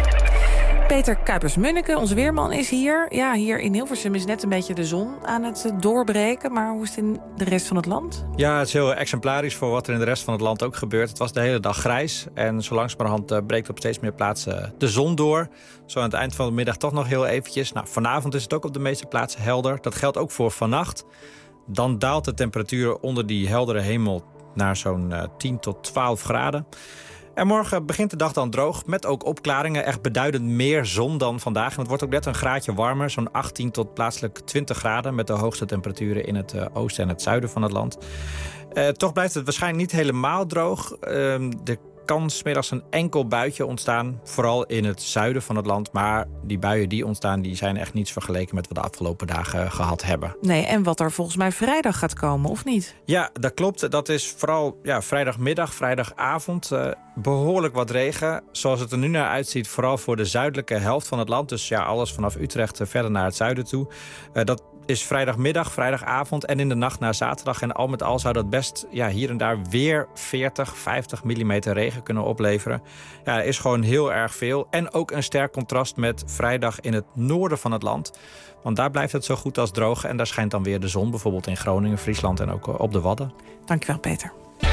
Peter Kuipers-Munneke, onze weerman, is hier. Ja, hier in Hilversum is net een beetje de zon aan het doorbreken. Maar hoe is het in de rest van het land? Ja, het is heel exemplarisch voor wat er in de rest van het land ook gebeurt. Het was de hele dag grijs. En zo langzamerhand breekt op steeds meer plaatsen de zon door. Zo aan het eind van de middag toch nog heel eventjes. Nou, vanavond is het ook op de meeste plaatsen helder. Dat geldt ook voor vannacht. Dan daalt de temperatuur onder die heldere hemel naar zo'n 10 tot 12 graden. En morgen begint de dag dan droog, met ook opklaringen. Echt beduidend meer zon dan vandaag. En het wordt ook net een graadje warmer, zo'n 18 tot plaatselijk 20 graden... met de hoogste temperaturen in het oosten en het zuiden van het land. Toch blijft het waarschijnlijk niet helemaal droog. Er kan 's middags een enkel buitje ontstaan, vooral in het zuiden van het land. Maar die buien die ontstaan, die zijn echt niets vergeleken met wat we de afgelopen dagen gehad hebben. Nee, en wat er volgens mij vrijdag gaat komen, of niet? Ja, dat klopt. Dat is vooral vrijdagmiddag, vrijdagavond. Behoorlijk wat regen. Zoals het er nu naar uitziet, vooral voor de zuidelijke helft van het land. Dus ja, alles vanaf Utrecht verder naar het zuiden toe. Dat is vrijdagmiddag, vrijdagavond en in de nacht naar zaterdag. En al met al zou dat best hier en daar weer 40, 50 millimeter regen kunnen opleveren. Ja, dat is gewoon heel erg veel. En ook een sterk contrast met vrijdag in het noorden van het land. Want daar blijft het zo goed als droog. En daar schijnt dan weer de zon, bijvoorbeeld in Groningen, Friesland en ook op de Wadden. Dankjewel, Peter.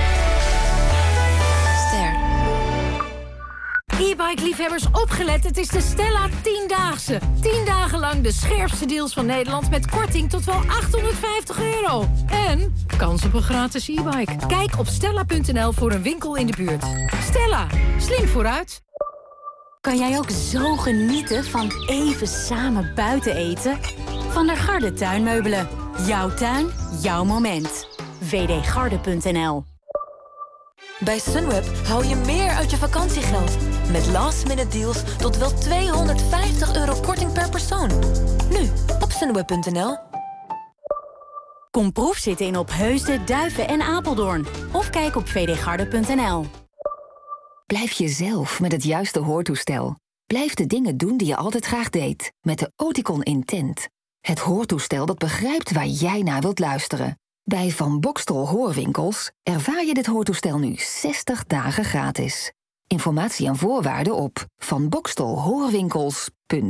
E-bike-liefhebbers opgelet, het is de Stella 10-daagse. 10 dagen lang de scherpste deals van Nederland met korting tot wel €850. En kans op een gratis e-bike. Kijk op stella.nl voor een winkel in de buurt. Stella, slim vooruit. Kan jij ook zo genieten van even samen buiten eten? Van der Garde tuinmeubelen. Jouw tuin, jouw moment. vdgarde.nl. Bij Sunweb hou je meer uit je vakantiegeld. Met last-minute deals tot wel €250 korting per persoon. Nu, op sunweb.nl. Kom proefzitten in Opheusden, Duiven en Apeldoorn. Of kijk op vdgarde.nl. Blijf jezelf met het juiste hoortoestel. Blijf de dingen doen die je altijd graag deed. Met de Oticon Intent. Het hoortoestel dat begrijpt waar jij naar wilt luisteren. Bij Van Boxtel Hoorwinkels ervaar je dit hoortoestel nu 60 dagen gratis. Informatie en voorwaarden op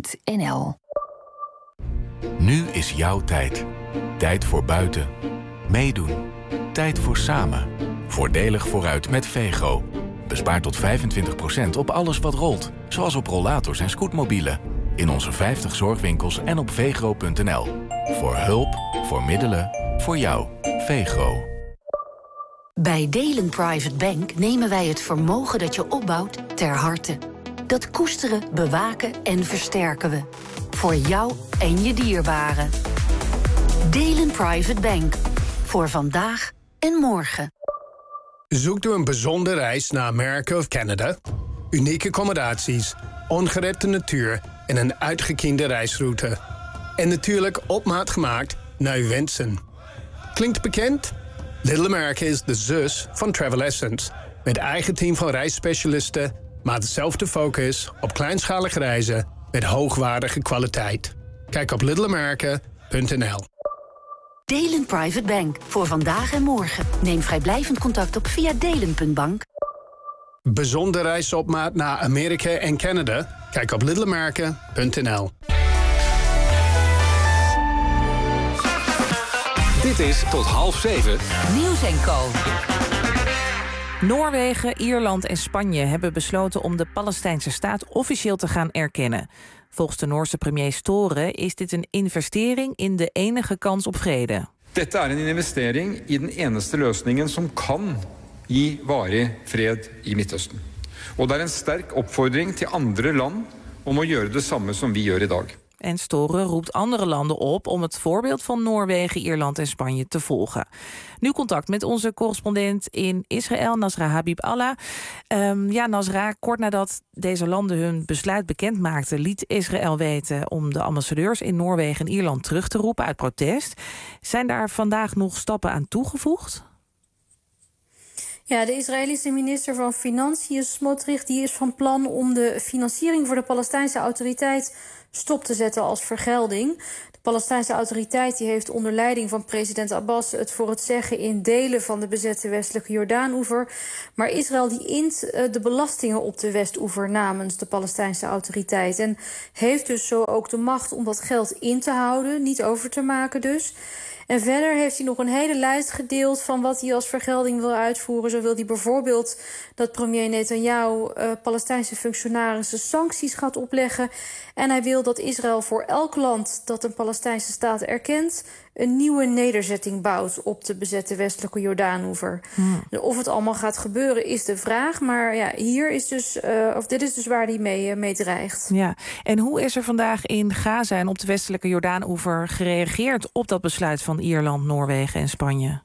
vanboxtelhoorwinkels.nl. Nu is jouw tijd. Tijd voor buiten. Meedoen. Tijd voor samen. Voordelig vooruit met Vego. Bespaar tot 25% op alles wat rolt. Zoals op rollators en scootmobielen. In onze 50 zorgwinkels en op vegro.nl. Voor hulp, voor middelen, voor jou. Vegro. Bij Delen Private Bank nemen wij het vermogen dat je opbouwt ter harte. Dat koesteren, bewaken en versterken we. Voor jou en je dierbaren. Delen Private Bank. Voor vandaag en morgen. Zoekt u een bijzondere reis naar Amerika of Canada? Unieke accommodaties, ongerepte natuur en een uitgekiende reisroute. En natuurlijk op maat gemaakt naar uw wensen. Klinkt bekend? Little America is de zus van Travel Essence. Met eigen team van reisspecialisten, maar dezelfde focus op kleinschalige reizen met hoogwaardige kwaliteit. Kijk op littleamerica.nl. Delen Private Bank. Voor vandaag en morgen. Neem vrijblijvend contact op via delen.bank. Bijzondere reizen op maat naar Amerika en Canada? Kijk op littleamerica.nl. Dit is tot 6:30. Nieuws en Co. Noorwegen, Ierland en Spanje hebben besloten om de Palestijnse staat officieel te gaan erkennen. Volgens de Noorse premier Støre is dit een investering in de enige kans op vrede. Dette een investering in de enige løsningen som kan gi varig fred i Midtøsten. Og det een sterk opfordring til andere land om å gjøre det samme som vi gjør i dag. En Støre roept andere landen op om het voorbeeld van Noorwegen, Ierland en Spanje te volgen. Nu contact met onze correspondent in Israël, Nasra Habib-Allah. Nasra, kort nadat deze landen hun besluit bekend maakten, liet Israël weten om de ambassadeurs in Noorwegen en Ierland terug te roepen uit protest. Zijn daar vandaag nog stappen aan toegevoegd? Ja, de Israëlische minister van Financiën, Smotrich, die is van plan om de financiering voor de Palestijnse autoriteit stop te zetten als vergelding. De Palestijnse autoriteit die heeft onder leiding van president Abbas het voor het zeggen in delen van de bezette westelijke Jordaanoever. Maar Israël die int de belastingen op de Westoever namens de Palestijnse autoriteit. En heeft dus zo ook de macht om dat geld in te houden, niet over te maken dus. En verder heeft hij nog een hele lijst gedeeld van wat hij als vergelding wil uitvoeren. Zo wil hij bijvoorbeeld dat premier Netanyahu Palestijnse functionarissen sancties gaat opleggen. En hij wil dat Israël voor elk land dat een Palestijnse staat erkent een nieuwe nederzetting bouwt op de bezette westelijke Jordaanoever. Of het allemaal gaat gebeuren is de vraag. Maar ja, hier is dus, dit is dus waar hij mee dreigt. Ja. En hoe is er vandaag in Gaza en op de westelijke Jordaanoever gereageerd op dat besluit van Ierland, Noorwegen en Spanje?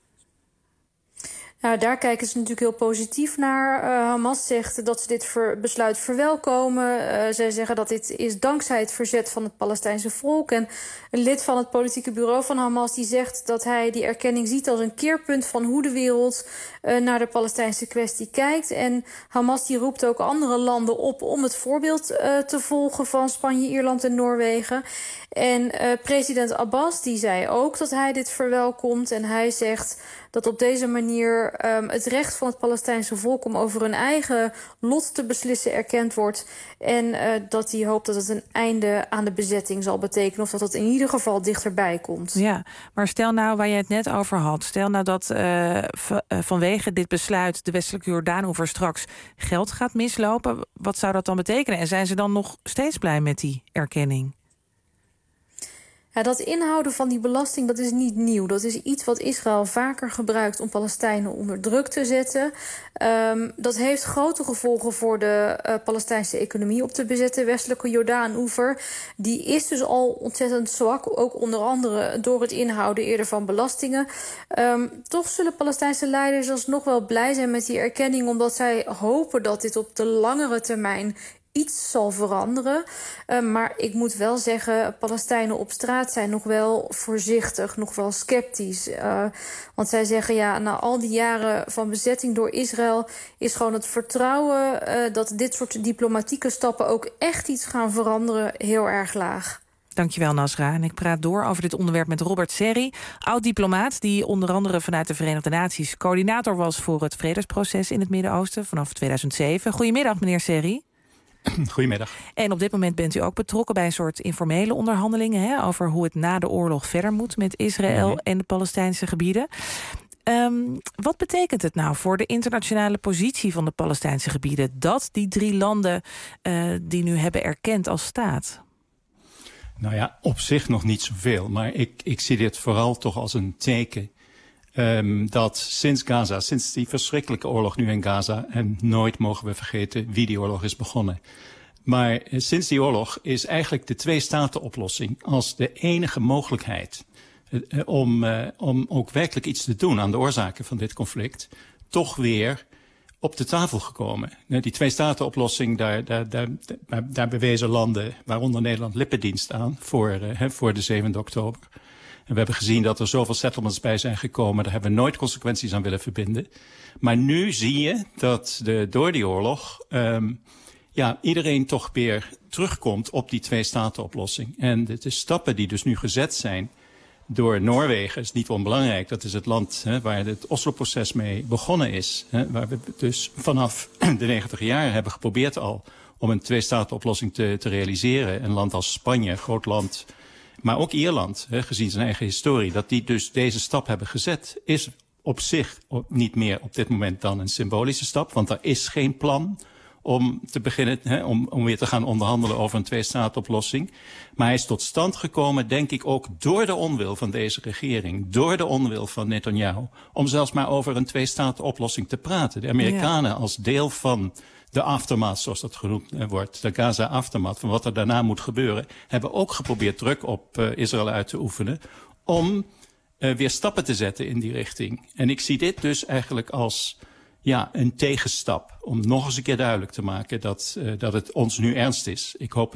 Nou, daar kijken ze natuurlijk heel positief naar. Hamas zegt dat ze dit besluit verwelkomen. Zij zeggen dat dit is dankzij het verzet van het Palestijnse volk. En een lid van het politieke bureau van Hamas die zegt dat hij die erkenning ziet als een keerpunt van hoe de wereld naar de Palestijnse kwestie kijkt. En Hamas die roept ook andere landen op om het voorbeeld te volgen van Spanje, Ierland en Noorwegen. En president Abbas die zei ook dat hij dit verwelkomt. En hij zegt dat op deze manier het recht van het Palestijnse volk om over hun eigen lot te beslissen erkend wordt. En dat hij hoopt dat het een einde aan de bezetting zal betekenen. Of dat het in ieder geval dichterbij komt. Ja, maar stel nou waar je het net over had. Stel nou dat vanwege dit besluit de westelijke Jordaanoever straks geld gaat mislopen. Wat zou dat dan betekenen? En zijn ze dan nog steeds blij met die erkenning? Ja, dat inhouden van die belasting, dat is niet nieuw. Dat is iets wat Israël vaker gebruikt om Palestijnen onder druk te zetten. Dat heeft grote gevolgen voor de Palestijnse economie op de bezette westelijke Jordaanoever. Die is dus al ontzettend zwak, ook onder andere door het inhouden eerder van belastingen. Toch zullen Palestijnse leiders alsnog wel blij zijn met die erkenning, omdat zij hopen dat dit op de langere termijn iets zal veranderen. Maar ik moet wel zeggen, Palestijnen op straat zijn nog wel voorzichtig, nog wel sceptisch. Want zij zeggen, ja, na al die jaren van bezetting door Israël is gewoon het vertrouwen dat dit soort diplomatieke stappen ook echt iets gaan veranderen heel erg laag. Dankjewel, Nasra. En ik praat door over dit onderwerp met Robert Serri, oud-diplomaat die onder andere vanuit de Verenigde Naties coördinator was voor het vredesproces in het Midden-Oosten vanaf 2007. Goedemiddag, meneer Serri. Goedemiddag. En op dit moment bent u ook betrokken bij een soort informele onderhandelingen over hoe het na de oorlog verder moet met Israël en de Palestijnse gebieden. Wat betekent het nou voor de internationale positie van de Palestijnse gebieden dat die 3 landen die nu hebben erkend als staat? Nou ja, op zich nog niet zoveel. Maar ik zie dit vooral toch als een teken dat sinds Gaza, sinds die verschrikkelijke oorlog nu in Gaza, en nooit mogen we vergeten wie die oorlog is begonnen. Maar sinds die oorlog is eigenlijk de 2-staten-oplossing als de enige mogelijkheid om ook werkelijk iets te doen aan de oorzaken van dit conflict, toch weer op de tafel gekomen. Die 2-staten-oplossing, daar bewezen landen, waaronder Nederland, lippendienst aan voor de 7e oktober. En we hebben gezien dat er zoveel settlements bij zijn gekomen. Daar hebben we nooit consequenties aan willen verbinden. Maar nu zie je dat door die oorlog iedereen toch weer terugkomt op die 2-staten-oplossing. En de stappen die dus nu gezet zijn door Noorwegen is niet onbelangrijk. Dat is het land waar het Oslo-proces mee begonnen is. Waar we dus vanaf de 90 jaar hebben geprobeerd al om een 2-staten-oplossing te realiseren. Een land als Spanje, groot land, maar ook Ierland, gezien zijn eigen historie, dat die dus deze stap hebben gezet, is op zich niet meer op dit moment dan een symbolische stap. Want er is geen plan om te beginnen, om weer te gaan onderhandelen over een 2-staten-oplossing. Maar hij is tot stand gekomen, denk ik, ook door de onwil van deze regering, door de onwil van Netanyahu, om zelfs maar over een 2-staten-oplossing te praten. De Amerikanen als deel van de aftermath, zoals dat genoemd wordt, de Gaza aftermath, van wat er daarna moet gebeuren, hebben ook geprobeerd druk op Israël uit te oefenen om weer stappen te zetten in die richting. En ik zie dit dus eigenlijk als een tegenstap, om nog eens een keer duidelijk te maken dat het ons nu ernst is.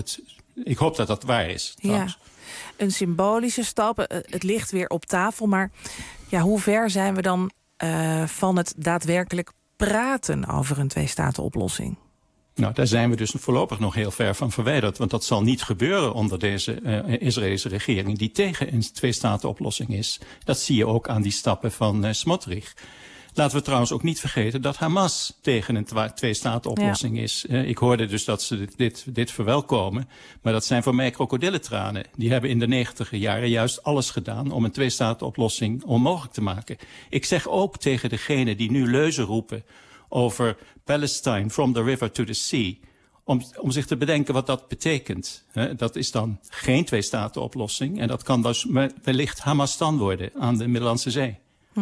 Ik hoop dat dat waar is. Trouwens. Ja, een symbolische stap. Het ligt weer op tafel, maar hoe ver zijn we dan van het daadwerkelijk praten over een 2-staten-oplossing? Nou, daar zijn we dus voorlopig nog heel ver van verwijderd. Want dat zal niet gebeuren onder deze Israëlische regering die tegen een 2-staten-oplossing is. Dat zie je ook aan die stappen van Smotrich. Laten we trouwens ook niet vergeten dat Hamas tegen een 2-staten-oplossing is. Ik hoorde dus dat ze dit verwelkomen. Maar dat zijn voor mij krokodillentranen. Die hebben in de 90e jaren juist alles gedaan om een 2-staten-oplossing onmogelijk te maken. Ik zeg ook tegen degenen die nu leuzen roepen over Palestine from the river to the sea, om zich te bedenken wat dat betekent. Dat is dan geen 2-staten-oplossing. En dat kan dus wellicht Hamastan worden aan de Middellandse Zee.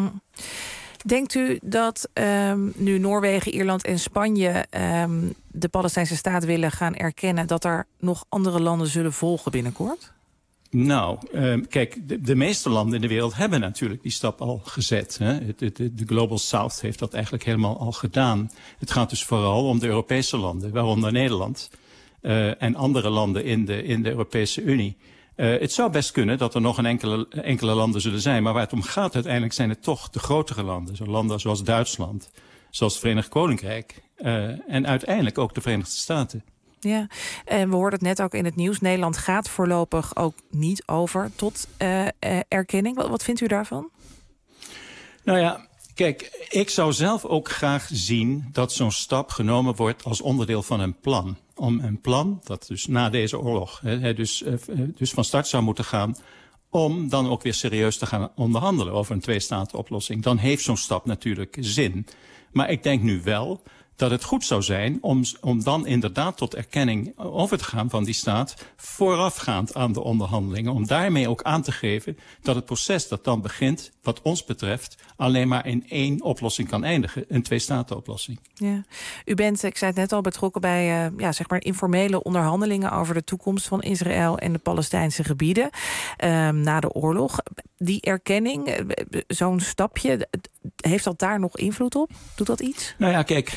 Denkt u dat nu Noorwegen, Ierland en Spanje de Palestijnse staat willen gaan erkennen, dat er nog andere landen zullen volgen binnenkort? Nou, kijk, de meeste landen in de wereld hebben natuurlijk die stap al gezet. De Global South heeft dat eigenlijk helemaal al gedaan. Het gaat dus vooral om de Europese landen, waaronder Nederland en andere landen in de Europese Unie. Het zou best kunnen dat er nog een enkele landen zullen zijn. Maar waar het om gaat uiteindelijk zijn het toch de grotere landen. Zo landen zoals Duitsland, zoals het Verenigd Koninkrijk en uiteindelijk ook de Verenigde Staten. Ja, en we hoorden het net ook in het nieuws. Nederland gaat voorlopig ook niet over tot erkenning. Wat vindt u daarvan? Nou ja, kijk, ik zou zelf ook graag zien dat zo'n stap genomen wordt als onderdeel van een plan. Om een plan dat dus na deze oorlog dus van start zou moeten gaan, om dan ook weer serieus te gaan onderhandelen over een 2-staten-oplossing. Dan heeft zo'n stap natuurlijk zin. Maar ik denk nu wel dat het goed zou zijn om dan inderdaad tot erkenning over te gaan van die staat, voorafgaand aan de onderhandelingen. Om daarmee ook aan te geven dat het proces dat dan begint, wat ons betreft, alleen maar in één oplossing kan eindigen. Een 2-staten-oplossing. Ja. U bent, ik zei het net al, betrokken bij zeg maar informele onderhandelingen over de toekomst van Israël en de Palestijnse gebieden na de oorlog. Die erkenning, zo'n stapje, heeft dat daar nog invloed op? Doet dat iets? Nou ja, kijk,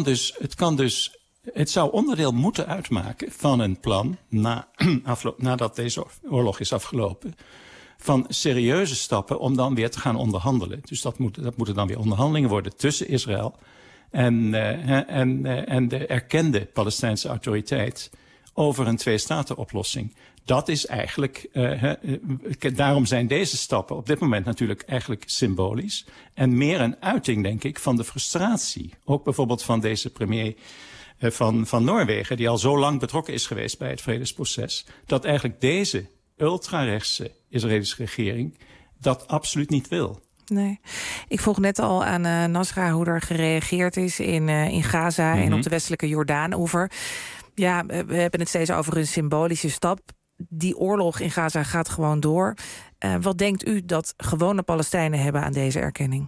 het zou onderdeel moeten uitmaken van een plan nadat deze oorlog is afgelopen, van serieuze stappen om dan weer te gaan onderhandelen. Dus dat moeten dan weer onderhandelingen worden tussen Israël en de erkende Palestijnse autoriteit over een 2-staten-oplossing. Dat is eigenlijk, daarom zijn deze stappen op dit moment natuurlijk eigenlijk symbolisch. En meer een uiting, denk ik, van de frustratie. Ook bijvoorbeeld van deze premier van Noorwegen, die al zo lang betrokken is geweest bij het vredesproces, dat eigenlijk deze ultrarechtse Israëlische regering dat absoluut niet wil. Nee. Ik vroeg net al aan Nasra hoe er gereageerd is in Gaza en op de westelijke Jordaan-oever. Ja, we hebben het steeds over een symbolische stap. Die oorlog in Gaza gaat gewoon door. Wat denkt u dat gewone Palestijnen hebben aan deze erkenning?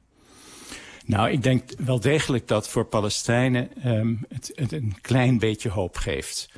Nou, ik denk wel degelijk dat voor Palestijnen het een klein beetje hoop geeft.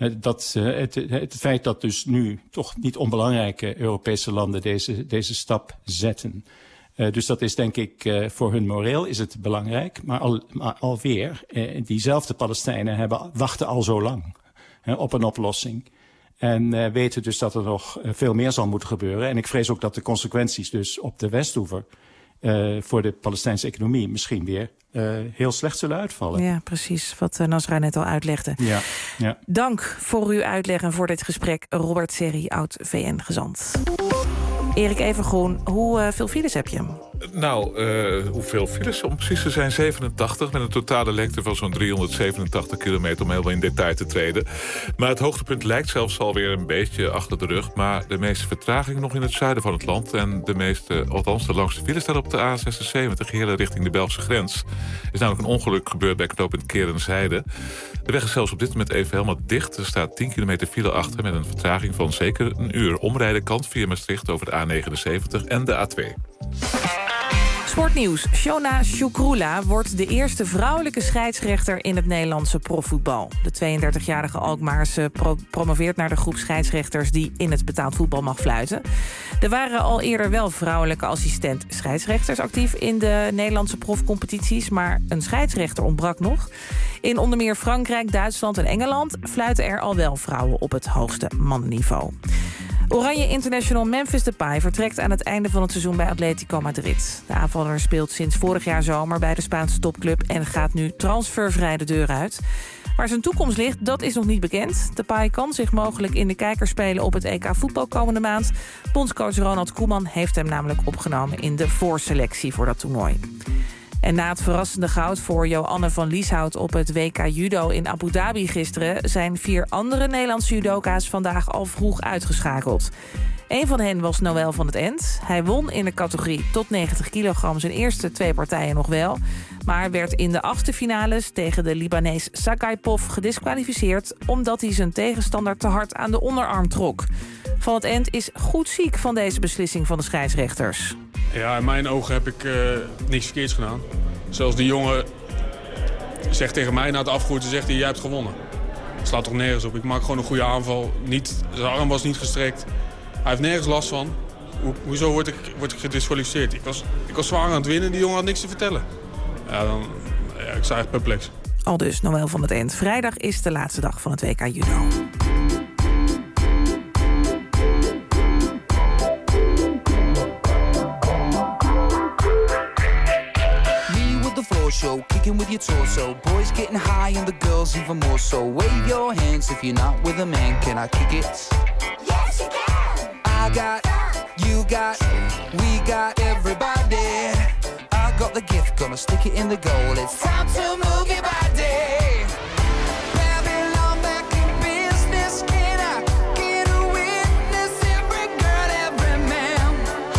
Het feit dat dus nu toch niet onbelangrijke Europese landen deze stap zetten. Dus dat is denk ik voor hun moreel is het belangrijk. Maar alweer, diezelfde Palestijnen wachten al zo lang op een oplossing. En weten dus dat er nog veel meer zal moeten gebeuren. En ik vrees ook dat de consequenties dus op de Westoever voor de Palestijnse economie misschien weer heel slecht zullen uitvallen. Ja, precies. Wat Nasra net al uitlegde. Ja. Dank voor uw uitleg en voor dit gesprek. Robert Serri, oud-VN-gezant. Erik Evengroen, hoeveel files heb je? Nou, hoeveel files? Om precies te zijn 87... met een totale lengte van zo'n 387 kilometer... om helemaal in detail te treden. Maar het hoogtepunt lijkt zelfs alweer een beetje achter de rug. Maar de meeste vertraging nog in het zuiden van het land. En de meeste, althans de langste files staan op de A76... geheel richting de Belgische grens. Er is namelijk een ongeluk gebeurd bij knooppunt Kerenzijde. De weg is zelfs op dit moment even helemaal dicht. Er staat 10 kilometer file achter met een vertraging van zeker een uur. Omrijden kan via Maastricht over de A79 en de A2. Sportnieuws. Shona Shukrula wordt de eerste vrouwelijke scheidsrechter in het Nederlandse profvoetbal. De 32-jarige Alkmaarse promoveert naar de groep scheidsrechters die in het betaald voetbal mag fluiten. Er waren al eerder wel vrouwelijke assistent scheidsrechters actief in de Nederlandse profcompetities, maar een scheidsrechter ontbrak nog. In onder meer Frankrijk, Duitsland en Engeland fluiten er al wel vrouwen op het hoogste mannenniveau. Oranje International Memphis Depay vertrekt aan het einde van het seizoen bij Atletico Madrid. De aanvaller speelt sinds vorig jaar zomer bij de Spaanse topclub en gaat nu transfervrij de deur uit. Waar zijn toekomst ligt, dat is nog niet bekend. Depay kan zich mogelijk in de kijker spelen op het EK voetbal komende maand. Bondscoach Ronald Koeman heeft hem namelijk opgenomen in de voorselectie voor dat toernooi. En na het verrassende goud voor Joanne van Lieshout op het WK Judo in Abu Dhabi gisteren zijn 4 andere Nederlandse judoka's vandaag al vroeg uitgeschakeld. Een van hen was Noël van het End. Hij won in de categorie tot 90 kilogram zijn eerste 2 partijen nog wel, maar werd in de achterfinales tegen de Libanees Sagaipov gediskwalificeerd omdat hij zijn tegenstander te hard aan de onderarm trok. Van het End is goed ziek van deze beslissing van de scheidsrechters. Ja, in mijn ogen heb ik niks verkeerds gedaan. Zelfs die jongen zegt tegen mij na het afgroeten, zegt hij, jij hebt gewonnen. Het slaat toch nergens op. Ik maak gewoon een goede aanval. Zijn arm was niet gestrekt. Hij heeft nergens last van. Hoezo word ik gedisqualificeerd? Ik was zwaar aan het winnen, die jongen had niks te vertellen. Ik sta echt perplex. Aldus Noël van het End. Vrijdag is de laatste dag van het WK Judo. Show, kicking with your torso. Boys getting high and the girls even more so. Wave your hands if you're not with a man. Can I kick it? Yes, you can. I got, you got, we got everybody. I got the gift, gonna stick it in the goal. It's time to move your body. Babylon back in business. Can I get a witness? Every girl, every man.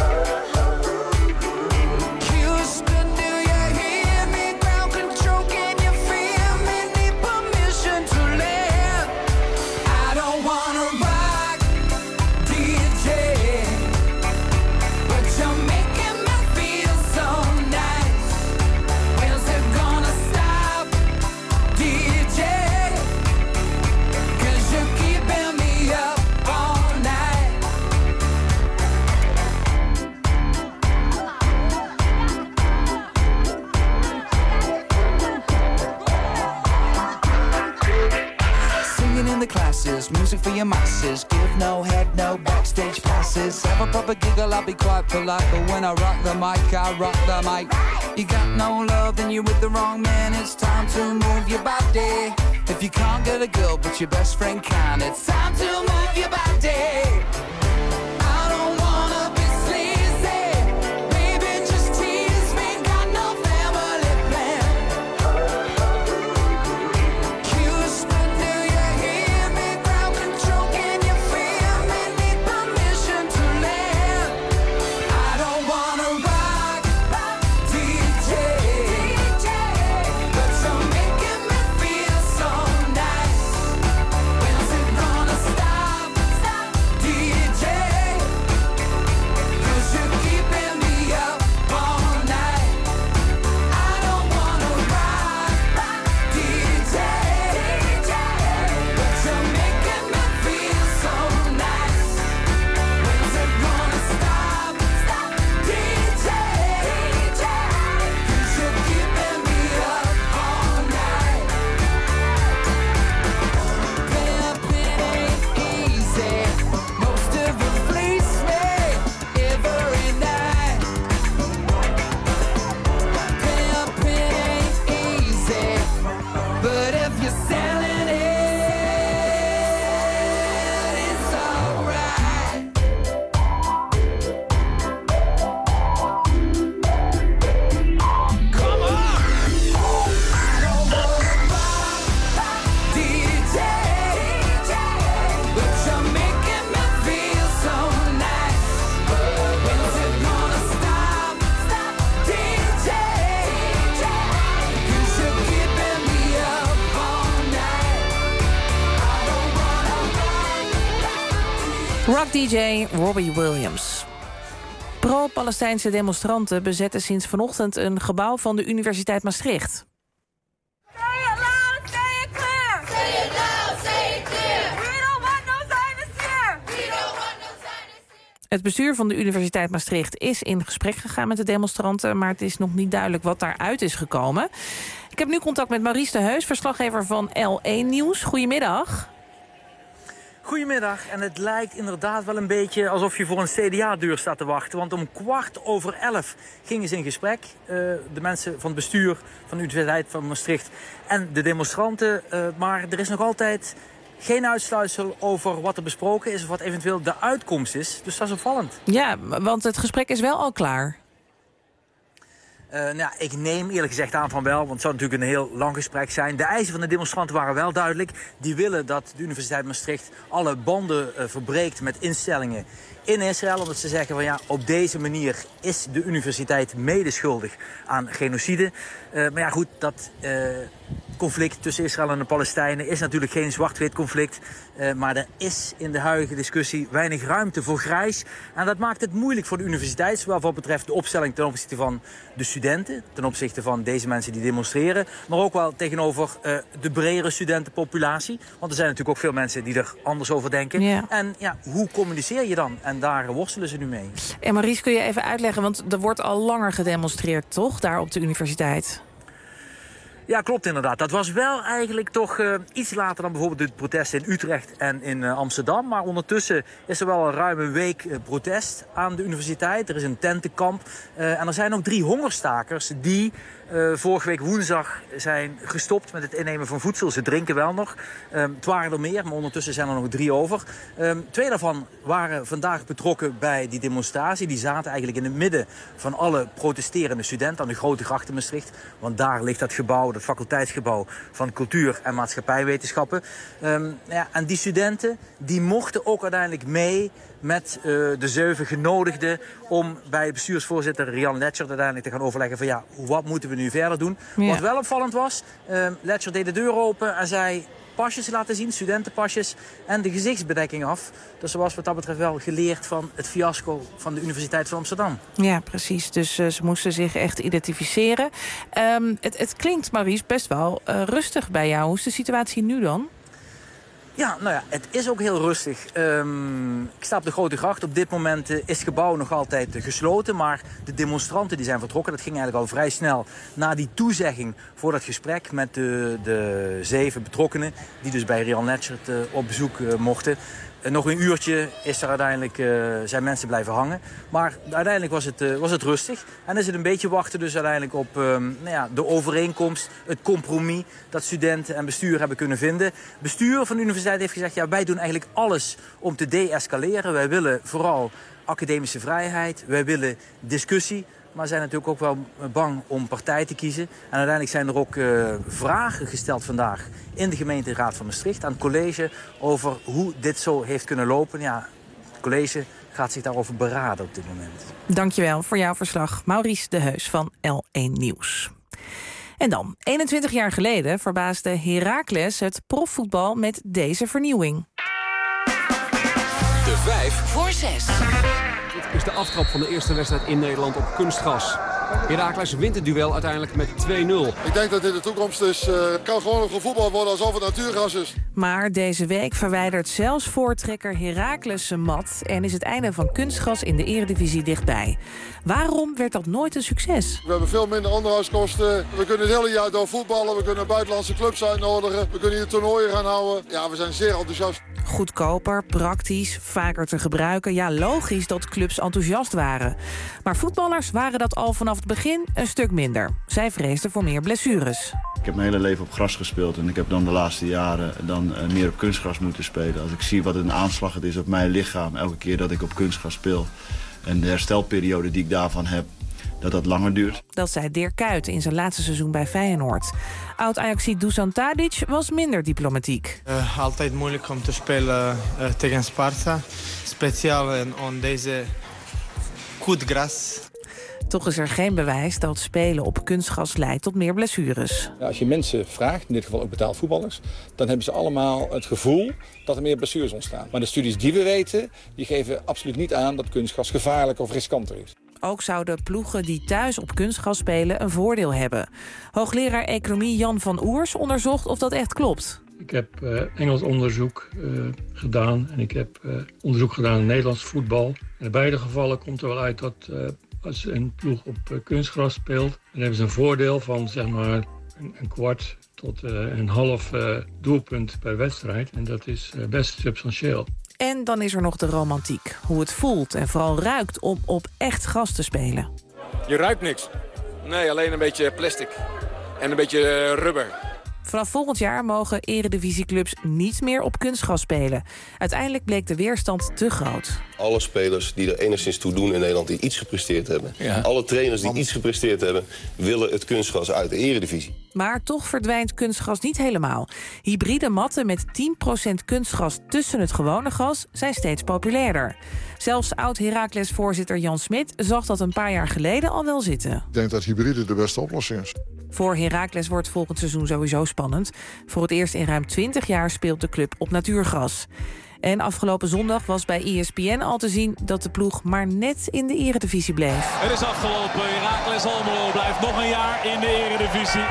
Houston, do you hear me? Ground control, can you feel me? Need permission to land. I don't wanna rock, DJ, but you're making me feel so nice. Where's it gonna stop, DJ? 'Cause you're keeping me up all night. Singing in the classes, music for your masses. Give no head, no backstage passes. Have a proper giggle, I'll be quite polite. But when I rock the mic, I rock the mic. You got no love, then you're with the wrong man. It's time to move your body. If you can't get a girl, but your best friend can, it's time to move your body. I don't wanna be sleazy. Baby, just tease me. Got no family plan. Rock-dj Robbie Williams. Pro-Palestijnse demonstranten bezetten sinds vanochtend een gebouw van de Universiteit Maastricht. Het bestuur van de Universiteit Maastricht is in gesprek gegaan met de demonstranten, maar het is nog niet duidelijk wat daaruit is gekomen. Ik heb nu contact met Maurice de Heus, verslaggever van L1 Nieuws. Goedemiddag. Goedemiddag, en het lijkt inderdaad wel een beetje alsof je voor een CDA-deur staat te wachten. Want om 11:15 gingen ze in gesprek, de mensen van het bestuur van de Universiteit van Maastricht en de demonstranten. Maar er is nog altijd geen uitsluitsel over wat er besproken is of wat eventueel de uitkomst is. Dus dat is opvallend. Ja, want het gesprek is wel al klaar. Ik neem eerlijk gezegd aan van wel, want het zou natuurlijk een heel lang gesprek zijn. De eisen van de demonstranten waren wel duidelijk. Die willen dat de Universiteit Maastricht alle banden verbreekt met instellingen in Israël. Omdat ze zeggen van ja, op deze manier is de universiteit medeschuldig aan genocide. Maar ja goed, dat conflict tussen Israël en de Palestijnen is natuurlijk geen zwart-wit conflict. Maar er is in de huidige discussie weinig ruimte voor grijs. En dat maakt het moeilijk voor de universiteit, zowel wat betreft de opstelling ten opzichte van de studenten, ten opzichte van deze mensen die demonstreren, maar ook wel tegenover de bredere studentenpopulatie. Want er zijn natuurlijk ook veel mensen die er anders over denken. Ja. En ja, hoe communiceer je dan? En daar worstelen ze nu mee. En Maurice, kun je even uitleggen, want er wordt al langer gedemonstreerd, toch, daar op de universiteit? Ja, klopt inderdaad. Dat was wel eigenlijk toch iets later dan bijvoorbeeld de protesten in Utrecht en in Amsterdam. Maar ondertussen is er wel een ruime week protest aan de universiteit. Er is een tentenkamp. En er zijn ook 3 hongerstakers die vorige week woensdag zijn gestopt met het innemen van voedsel. Ze drinken wel nog. Het waren er meer, maar ondertussen zijn er nog 3 over. 2 daarvan waren vandaag betrokken bij die demonstratie. Die zaten eigenlijk in het midden van alle protesterende studenten aan de Grote Gracht in Maastricht. Want daar ligt dat gebouw, het faculteitsgebouw van Cultuur en Maatschappijwetenschappen. En die studenten die mochten ook uiteindelijk mee met de 7 genodigden om bij bestuursvoorzitter Rian Letcher uiteindelijk te gaan overleggen van ja, wat moeten we nu verder doen. Ja. Wat wel opvallend was, Letcher deed de deur open en zei pasjes laten zien, studentenpasjes en de gezichtsbedekking af. Dus ze was wat dat betreft wel geleerd van het fiasco van de Universiteit van Amsterdam. Ja, precies. Dus ze moesten zich echt identificeren. Het klinkt, Maurice, best wel rustig bij jou. Hoe is de situatie nu dan? Ja, nou ja, het is ook heel rustig. Ik sta op de Grote Gracht. Op dit moment is het gebouw nog altijd gesloten. Maar de demonstranten die zijn vertrokken. Dat ging eigenlijk al vrij snel na die toezegging voor dat gesprek met de 7 betrokkenen. Die dus bij Rian Letcher op bezoek mochten. Nog een uurtje is er uiteindelijk, zijn mensen blijven hangen. Maar uiteindelijk was het rustig. En is het een beetje wachten dus uiteindelijk op de overeenkomst, het compromis dat studenten en bestuur hebben kunnen vinden. Het bestuur van de universiteit heeft gezegd, ja, wij doen eigenlijk alles om te de-escaleren. Wij willen vooral academische vrijheid, wij willen discussie. Maar zijn natuurlijk ook wel bang om partij te kiezen. En uiteindelijk zijn er ook vragen gesteld vandaag in de gemeenteraad van Maastricht aan het college over hoe dit zo heeft kunnen lopen. Ja, het college gaat zich daarover beraden op dit moment. Dankjewel voor jouw verslag, Maurice de Heus van L1 Nieuws. En dan, 21 jaar geleden verbaasde Heracles het profvoetbal met deze vernieuwing. De 5 voor 6. Dit is de aftrap van de eerste wedstrijd in Nederland op kunstgras. Heracles wint het duel uiteindelijk met 2-0. Ik denk dat dit de toekomst is. Kan gewoon nog gevoetbald worden alsof het natuurgras is. Maar deze week verwijdert zelfs voortrekker Heracles zijn mat en is het einde van kunstgras in de Eredivisie dichtbij. Waarom werd dat nooit een succes? We hebben veel minder onderhoudskosten. We kunnen het hele jaar door voetballen. We kunnen buitenlandse clubs uitnodigen. We kunnen hier toernooien gaan houden. Ja, we zijn zeer enthousiast. Goedkoper, praktisch, vaker te gebruiken. Ja, logisch dat clubs enthousiast waren. Maar voetballers waren dat al vanaf het begin een stuk minder. Zij vreesden voor meer blessures. Ik heb mijn hele leven op gras gespeeld en ik heb dan de laatste jaren meer op kunstgras moeten spelen. Als ik zie wat een aanslag het is op mijn lichaam elke keer dat ik op kunstgras speel. En de herstelperiode die ik daarvan heb, dat langer duurt. Dat zei Dirk Kuyt in zijn laatste seizoen bij Feyenoord. Oud-Ajaxiet Dusan Tadic was minder diplomatiek. Altijd moeilijk om te spelen tegen Sparta. Speciaal op deze goed gras. Toch is er geen bewijs dat spelen op kunstgras leidt tot meer blessures. Ja, als je mensen vraagt, in dit geval ook betaald voetballers, dan hebben ze allemaal het gevoel dat er meer blessures ontstaan. Maar de studies die we weten, die geven absoluut niet aan dat kunstgras gevaarlijker of riskanter is. Ook zouden ploegen die thuis op kunstgras spelen een voordeel hebben. Hoogleraar economie Jan van Oers onderzocht of dat echt klopt. Ik heb Engels onderzoek gedaan en ik heb onderzoek gedaan in Nederlands voetbal. En in beide gevallen komt er wel uit dat als een ploeg op kunstgras speelt, dan hebben ze een voordeel van zeg maar een kwart tot een half doelpunt per wedstrijd. En dat is best substantieel. En dan is er nog de romantiek. Hoe het voelt en vooral ruikt om op echt gras te spelen. Je ruikt niks. Nee, alleen een beetje plastic en een beetje rubber. Vanaf volgend jaar mogen eredivisieclubs niet meer op kunstgras spelen. Uiteindelijk bleek de weerstand te groot. Alle spelers die er enigszins toe doen in Nederland die iets gepresteerd hebben. Ja. Alle trainers die iets gepresteerd hebben, willen het kunstgras uit de eredivisie. Maar toch verdwijnt kunstgras niet helemaal. Hybride matten met 10% kunstgras tussen het gewone gras zijn steeds populairder. Zelfs oud-Heracles-voorzitter Jan Smit zag dat een paar jaar geleden al wel zitten. Ik denk dat hybride de beste oplossing is. Voor Heracles wordt volgend seizoen sowieso spannend. Voor het eerst in ruim 20 jaar speelt de club op natuurgras. En afgelopen zondag was bij ESPN al te zien dat de ploeg maar net in de eredivisie bleef. Het is afgelopen. Heracles Almelo blijft nog een jaar in de eredivisie.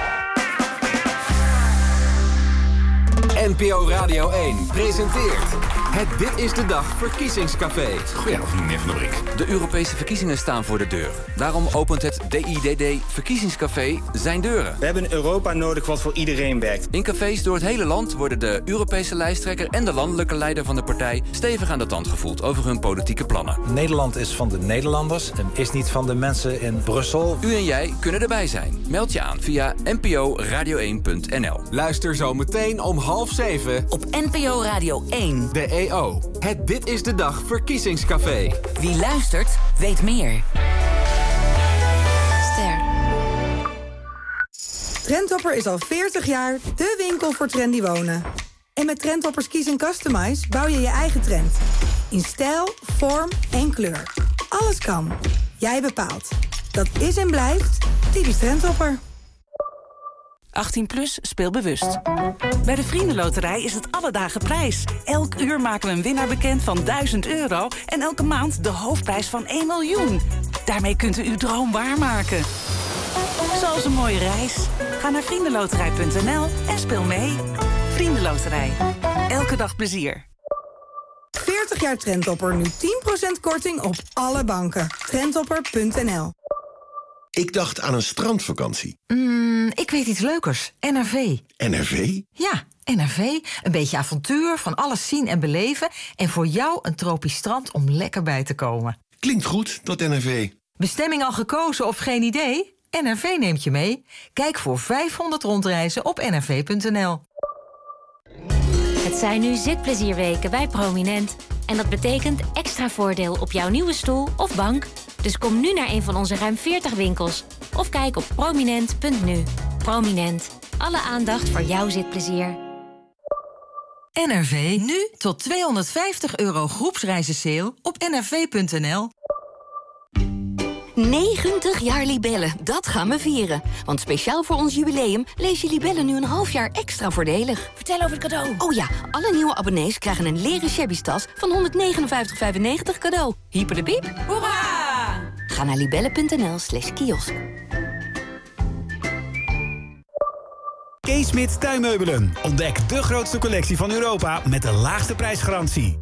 NPO Radio 1 presenteert het Dit is de Dag verkiezingscafé. Goedenavond, meneer Van der Brink. De Europese verkiezingen staan voor de deur. Daarom opent het DIDD Verkiezingscafé zijn deuren. We hebben een Europa nodig wat voor iedereen werkt. In cafés door het hele land worden de Europese lijsttrekker en de landelijke leider van de partij stevig aan de tand gevoeld over hun politieke plannen. Nederland is van de Nederlanders en is niet van de mensen in Brussel. U en jij kunnen erbij zijn. Meld je aan via nporadio1.nl. Luister zo meteen om 6:30 op NPO Radio 1. De EO. Het Dit is de Dag verkiezingscafé. Wie luistert, weet meer. Ster. Trendhopper is al 40 jaar dé winkel voor trendy wonen. En met Trendhoppers Kies & Customize bouw je je eigen trend. In stijl, vorm en kleur. Alles kan. Jij bepaalt. Dat is en blijft typisch Trendhopper. 18+, speel bewust. Bij de Vriendenloterij is het alle dagen prijs. Elk uur maken we een winnaar bekend van €1000 en elke maand de hoofdprijs van 1 miljoen. Daarmee kunt u uw droom waarmaken. Zoals een mooie reis. Ga naar vriendenloterij.nl en speel mee. Vriendenloterij. Elke dag plezier. 40 jaar Trendhopper, nu 10% korting op alle banken. Trendhopper.nl. Ik dacht aan een strandvakantie. Ik weet iets leukers. NRV. NRV? Ja, NRV. Een beetje avontuur, van alles zien en beleven. En voor jou een tropisch strand om lekker bij te komen. Klinkt goed, dat NRV. Bestemming al gekozen of geen idee? NRV neemt je mee. Kijk voor 500 rondreizen op nrv.nl. Het zijn nu zitplezierweken bij Prominent. En dat betekent extra voordeel op jouw nieuwe stoel of bank. Dus kom nu naar een van onze ruim 40 winkels. Of kijk op prominent.nu. Prominent. Alle aandacht voor jouw zitplezier. NRV. Nu tot €250 groepsreizensale op nrv.nl. 90 jaar Libellen, dat gaan we vieren. Want speciaal voor ons jubileum lees je Libellen nu een half jaar extra voordelig. Vertel over het cadeau. Oh ja, alle nieuwe abonnees krijgen een leren shabby tas van €159,95 cadeau. Hyper de piep. Hoera! Ga naar libellen.nl/kiosk. Keesmit Tuinmeubelen. Ontdek de grootste collectie van Europa met de laagste prijsgarantie.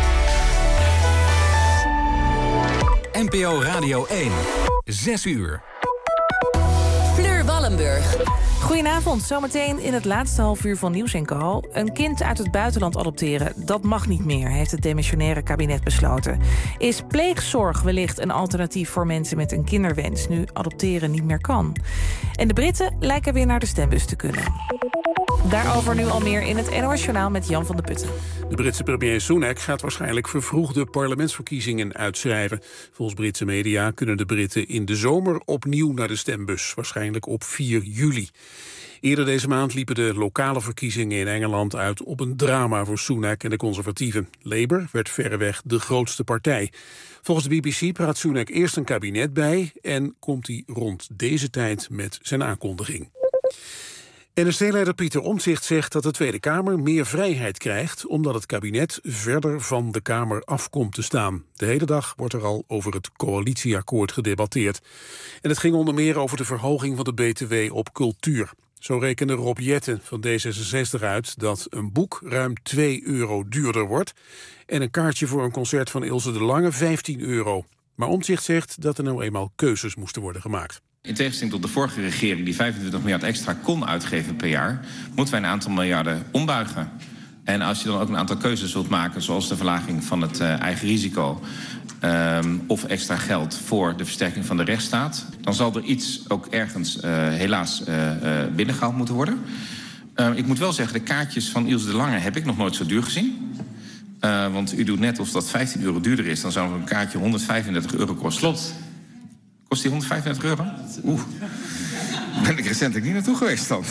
NPO Radio 1. 6 uur. Fleur Wallenburg. Goedenavond, zometeen in het laatste half uur van Nieuws & Co. Een kind uit het buitenland adopteren, dat mag niet meer, heeft het demissionaire kabinet besloten. Is pleegzorg wellicht een alternatief voor mensen met een kinderwens, nu adopteren niet meer kan? En de Britten lijken weer naar de stembus te kunnen. Daarover nu al meer in het NOS Journaal met Jan van der Putten. De Britse premier Sunak gaat waarschijnlijk vervroegde parlementsverkiezingen uitschrijven. Volgens Britse media kunnen de Britten in de zomer opnieuw naar de stembus, waarschijnlijk op 4 juli. Eerder deze maand liepen de lokale verkiezingen in Engeland uit op een drama voor Sunak en de conservatieven. Labour werd verreweg de grootste partij. Volgens de BBC praat Sunak eerst een kabinet bij en komt hij rond deze tijd met zijn aankondiging. NSC-leider Pieter Omtzigt zegt dat de Tweede Kamer meer vrijheid krijgt, omdat het kabinet verder van de Kamer af komt te staan. De hele dag wordt er al over het coalitieakkoord gedebatteerd. En het ging onder meer over de verhoging van de BTW op cultuur. Zo rekende Rob Jetten van D66 uit dat een boek ruim €2 duurder wordt en een kaartje voor een concert van Ilse de Lange €15. Maar Omtzigt zegt dat er nou eenmaal keuzes moesten worden gemaakt. In tegenstelling tot de vorige regering die 25 miljard extra kon uitgeven per jaar, moeten wij een aantal miljarden ombuigen. En als je dan ook een aantal keuzes wilt maken, zoals de verlaging van het eigen risico, of extra geld voor de versterking van de rechtsstaat, dan zal er iets ook ergens helaas binnengehaald moeten worden. Ik moet wel zeggen, de kaartjes van Ilse de Lange heb ik nog nooit zo duur gezien. Want u doet net of dat €15 duurder is, dan zou een kaartje €135 kosten. Klopt. Kost die €135? Oeh, ben ik recentelijk niet naartoe geweest dan.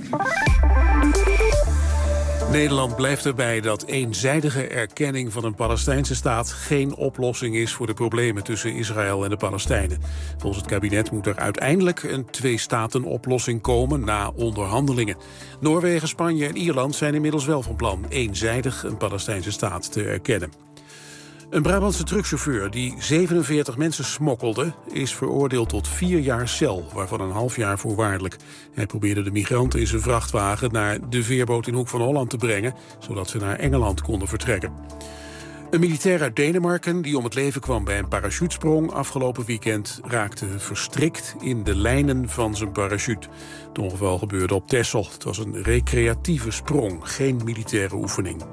Nederland blijft erbij dat eenzijdige erkenning van een Palestijnse staat geen oplossing is voor de problemen tussen Israël en de Palestijnen. Volgens het kabinet moet er uiteindelijk een 2-staten-oplossing komen na onderhandelingen. Noorwegen, Spanje en Ierland zijn inmiddels wel van plan eenzijdig een Palestijnse staat te erkennen. Een Brabantse truckchauffeur die 47 mensen smokkelde is veroordeeld tot 4 jaar cel, waarvan een half jaar voorwaardelijk. Hij probeerde de migranten in zijn vrachtwagen naar de veerboot in Hoek van Holland te brengen, zodat ze naar Engeland konden vertrekken. Een militair uit Denemarken die om het leven kwam bij een parachutesprong afgelopen weekend raakte verstrikt in de lijnen van zijn parachute. Het ongeval gebeurde op Texel. Het was een recreatieve sprong, geen militaire oefening.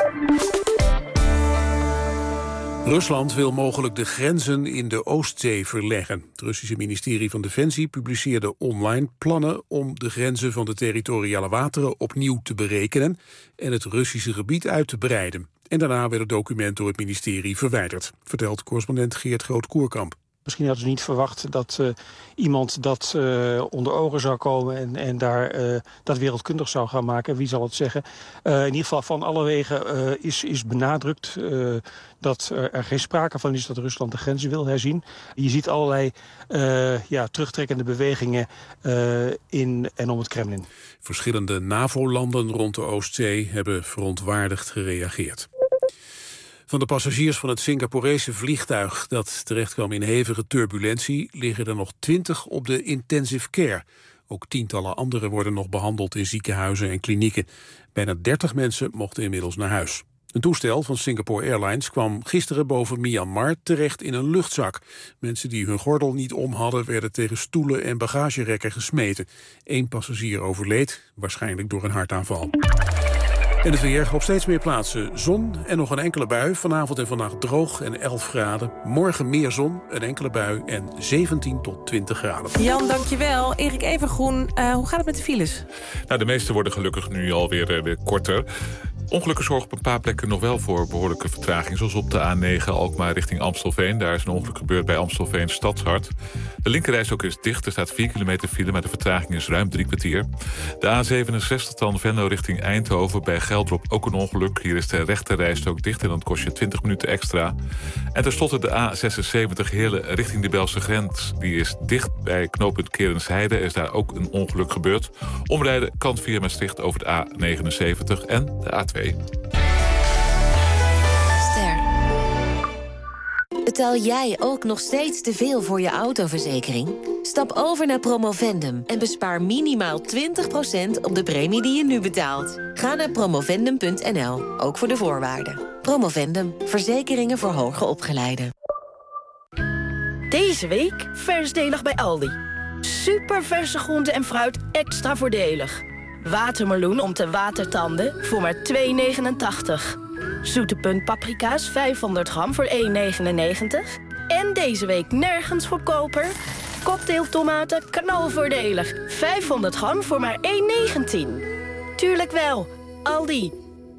Rusland wil mogelijk de grenzen in de Oostzee verleggen. Het Russische ministerie van Defensie publiceerde online plannen om de grenzen van de territoriale wateren opnieuw te berekenen en het Russische gebied uit te breiden. En daarna werd het document door het ministerie verwijderd, vertelt correspondent Geert Groot-Koerkamp. Misschien hadden ze niet verwacht dat iemand dat onder ogen zou komen en daar dat wereldkundig zou gaan maken. Wie zal het zeggen? In ieder geval van alle wegen is benadrukt dat er geen sprake van is dat Rusland de grenzen wil herzien. Je ziet allerlei terugtrekkende bewegingen in en om het Kremlin. Verschillende NAVO-landen rond de Oostzee hebben verontwaardigd gereageerd. Van de passagiers van het Singaporese vliegtuig dat terechtkwam in hevige turbulentie liggen er nog 20 op de intensive care. Ook tientallen anderen worden nog behandeld in ziekenhuizen en klinieken. Bijna 30 mensen mochten inmiddels naar huis. Een toestel van Singapore Airlines kwam gisteren boven Myanmar terecht in een luchtzak. Mensen die hun gordel niet om hadden werden tegen stoelen en bagagerekken gesmeten. 1 passagier overleed, waarschijnlijk door een hartaanval. En het weer op steeds meer plaatsen zon en nog een enkele bui. Vanavond en vannacht droog en 11 graden. Morgen meer zon, een enkele bui en 17 tot 20 graden. Jan, dankjewel. Erik Evengroen, hoe gaat het met de files? Nou, de meeste worden gelukkig nu alweer weer korter. Ongelukken zorgen op een paar plekken nog wel voor behoorlijke vertraging. Zoals op de A9 Alkmaar richting Amstelveen. Daar is een ongeluk gebeurd bij Amstelveen Stadshart. De linkerrijstrook is dicht. Er staat 4 kilometer file, maar de vertraging is ruim 3 kwartier. De A67 dan Venlo richting Eindhoven. Bij Geldrop ook een ongeluk. Hier is de rechterrijstrook dicht en dan kost je 20 minuten extra. En tenslotte de A76 Heerlen richting de Belgische grens. Die is dicht bij knooppunt Kerensheide. Er is daar ook een ongeluk gebeurd. Omrijden kan via Maastricht over de A79 en de A2. Ster. Betaal jij ook nog steeds te veel voor je autoverzekering? Stap over naar Promovendum en bespaar minimaal 20% op de premie die je nu betaalt. Ga naar promovendum.nl, ook voor de voorwaarden. Promovendum, verzekeringen voor hoger opgeleiden. Deze week versdelig bij Aldi. Super verse groente en fruit extra voordelig. Watermeloen om te watertanden voor maar €2,89. Zoete punt paprika's 500 gram voor €1,99. En deze week nergens goedkoper. Cocktailtomaten knalvoordelig. 500 gram voor maar €1,19. Tuurlijk wel. Aldi.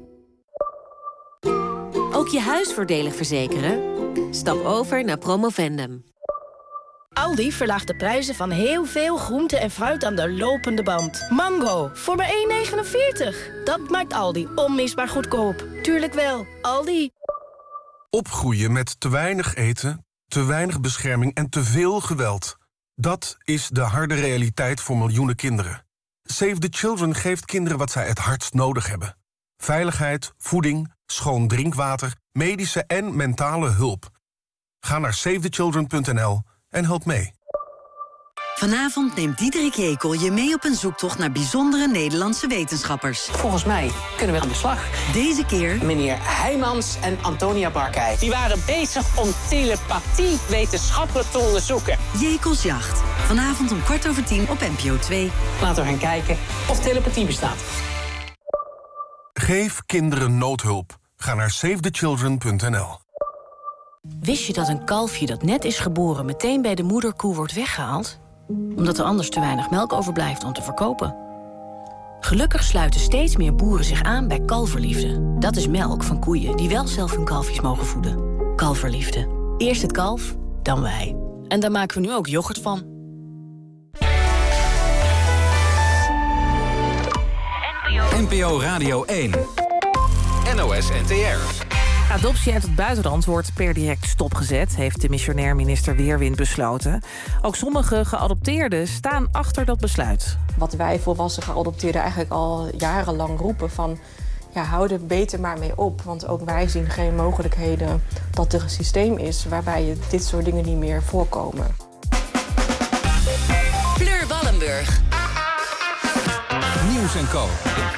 Ook je huis voordelig verzekeren? Stap over naar Promovendum. Aldi verlaagt de prijzen van heel veel groente en fruit aan de lopende band. Mango, voor maar €1,49. Dat maakt Aldi onmisbaar goedkoop. Tuurlijk wel. Aldi. Opgroeien met te weinig eten, te weinig bescherming en te veel geweld. Dat is de harde realiteit voor miljoenen kinderen. Save the Children geeft kinderen wat zij het hardst nodig hebben. Veiligheid, voeding, schoon drinkwater, medische en mentale hulp. Ga naar savethechildren.nl en help mee. Vanavond neemt Diederik Jekel je mee op een zoektocht naar bijzondere Nederlandse wetenschappers. Volgens mij kunnen we aan de slag. Deze keer meneer Heijmans en Antonia Barkij. Die waren bezig om telepathie wetenschappelijk te onderzoeken. Jekels Jacht. Vanavond om 10:15 op NPO 2. Laten we gaan kijken of telepathie bestaat. Geef kinderen noodhulp. Ga naar savethechildren.nl. Wist je dat een kalfje dat net is geboren meteen bij de moederkoe wordt weggehaald? Omdat er anders te weinig melk overblijft om te verkopen. Gelukkig sluiten steeds meer boeren zich aan bij Kalverliefde. Dat is melk van koeien die wel zelf hun kalfjes mogen voeden. Kalverliefde. Eerst het kalf, dan wij. En daar maken we nu ook yoghurt van. NPO Radio 1. NOS NTR. Adoptie uit het buitenland wordt per direct stopgezet, heeft de missionair minister Weerwind besloten. Ook sommige geadopteerden staan achter dat besluit. Wat wij volwassen geadopteerden eigenlijk al jarenlang roepen van, ja, hou er beter maar mee op. Want ook wij zien geen mogelijkheden dat er een systeem is waarbij dit soort dingen niet meer voorkomen. Fleur Wallenburg. Nieuws en Co.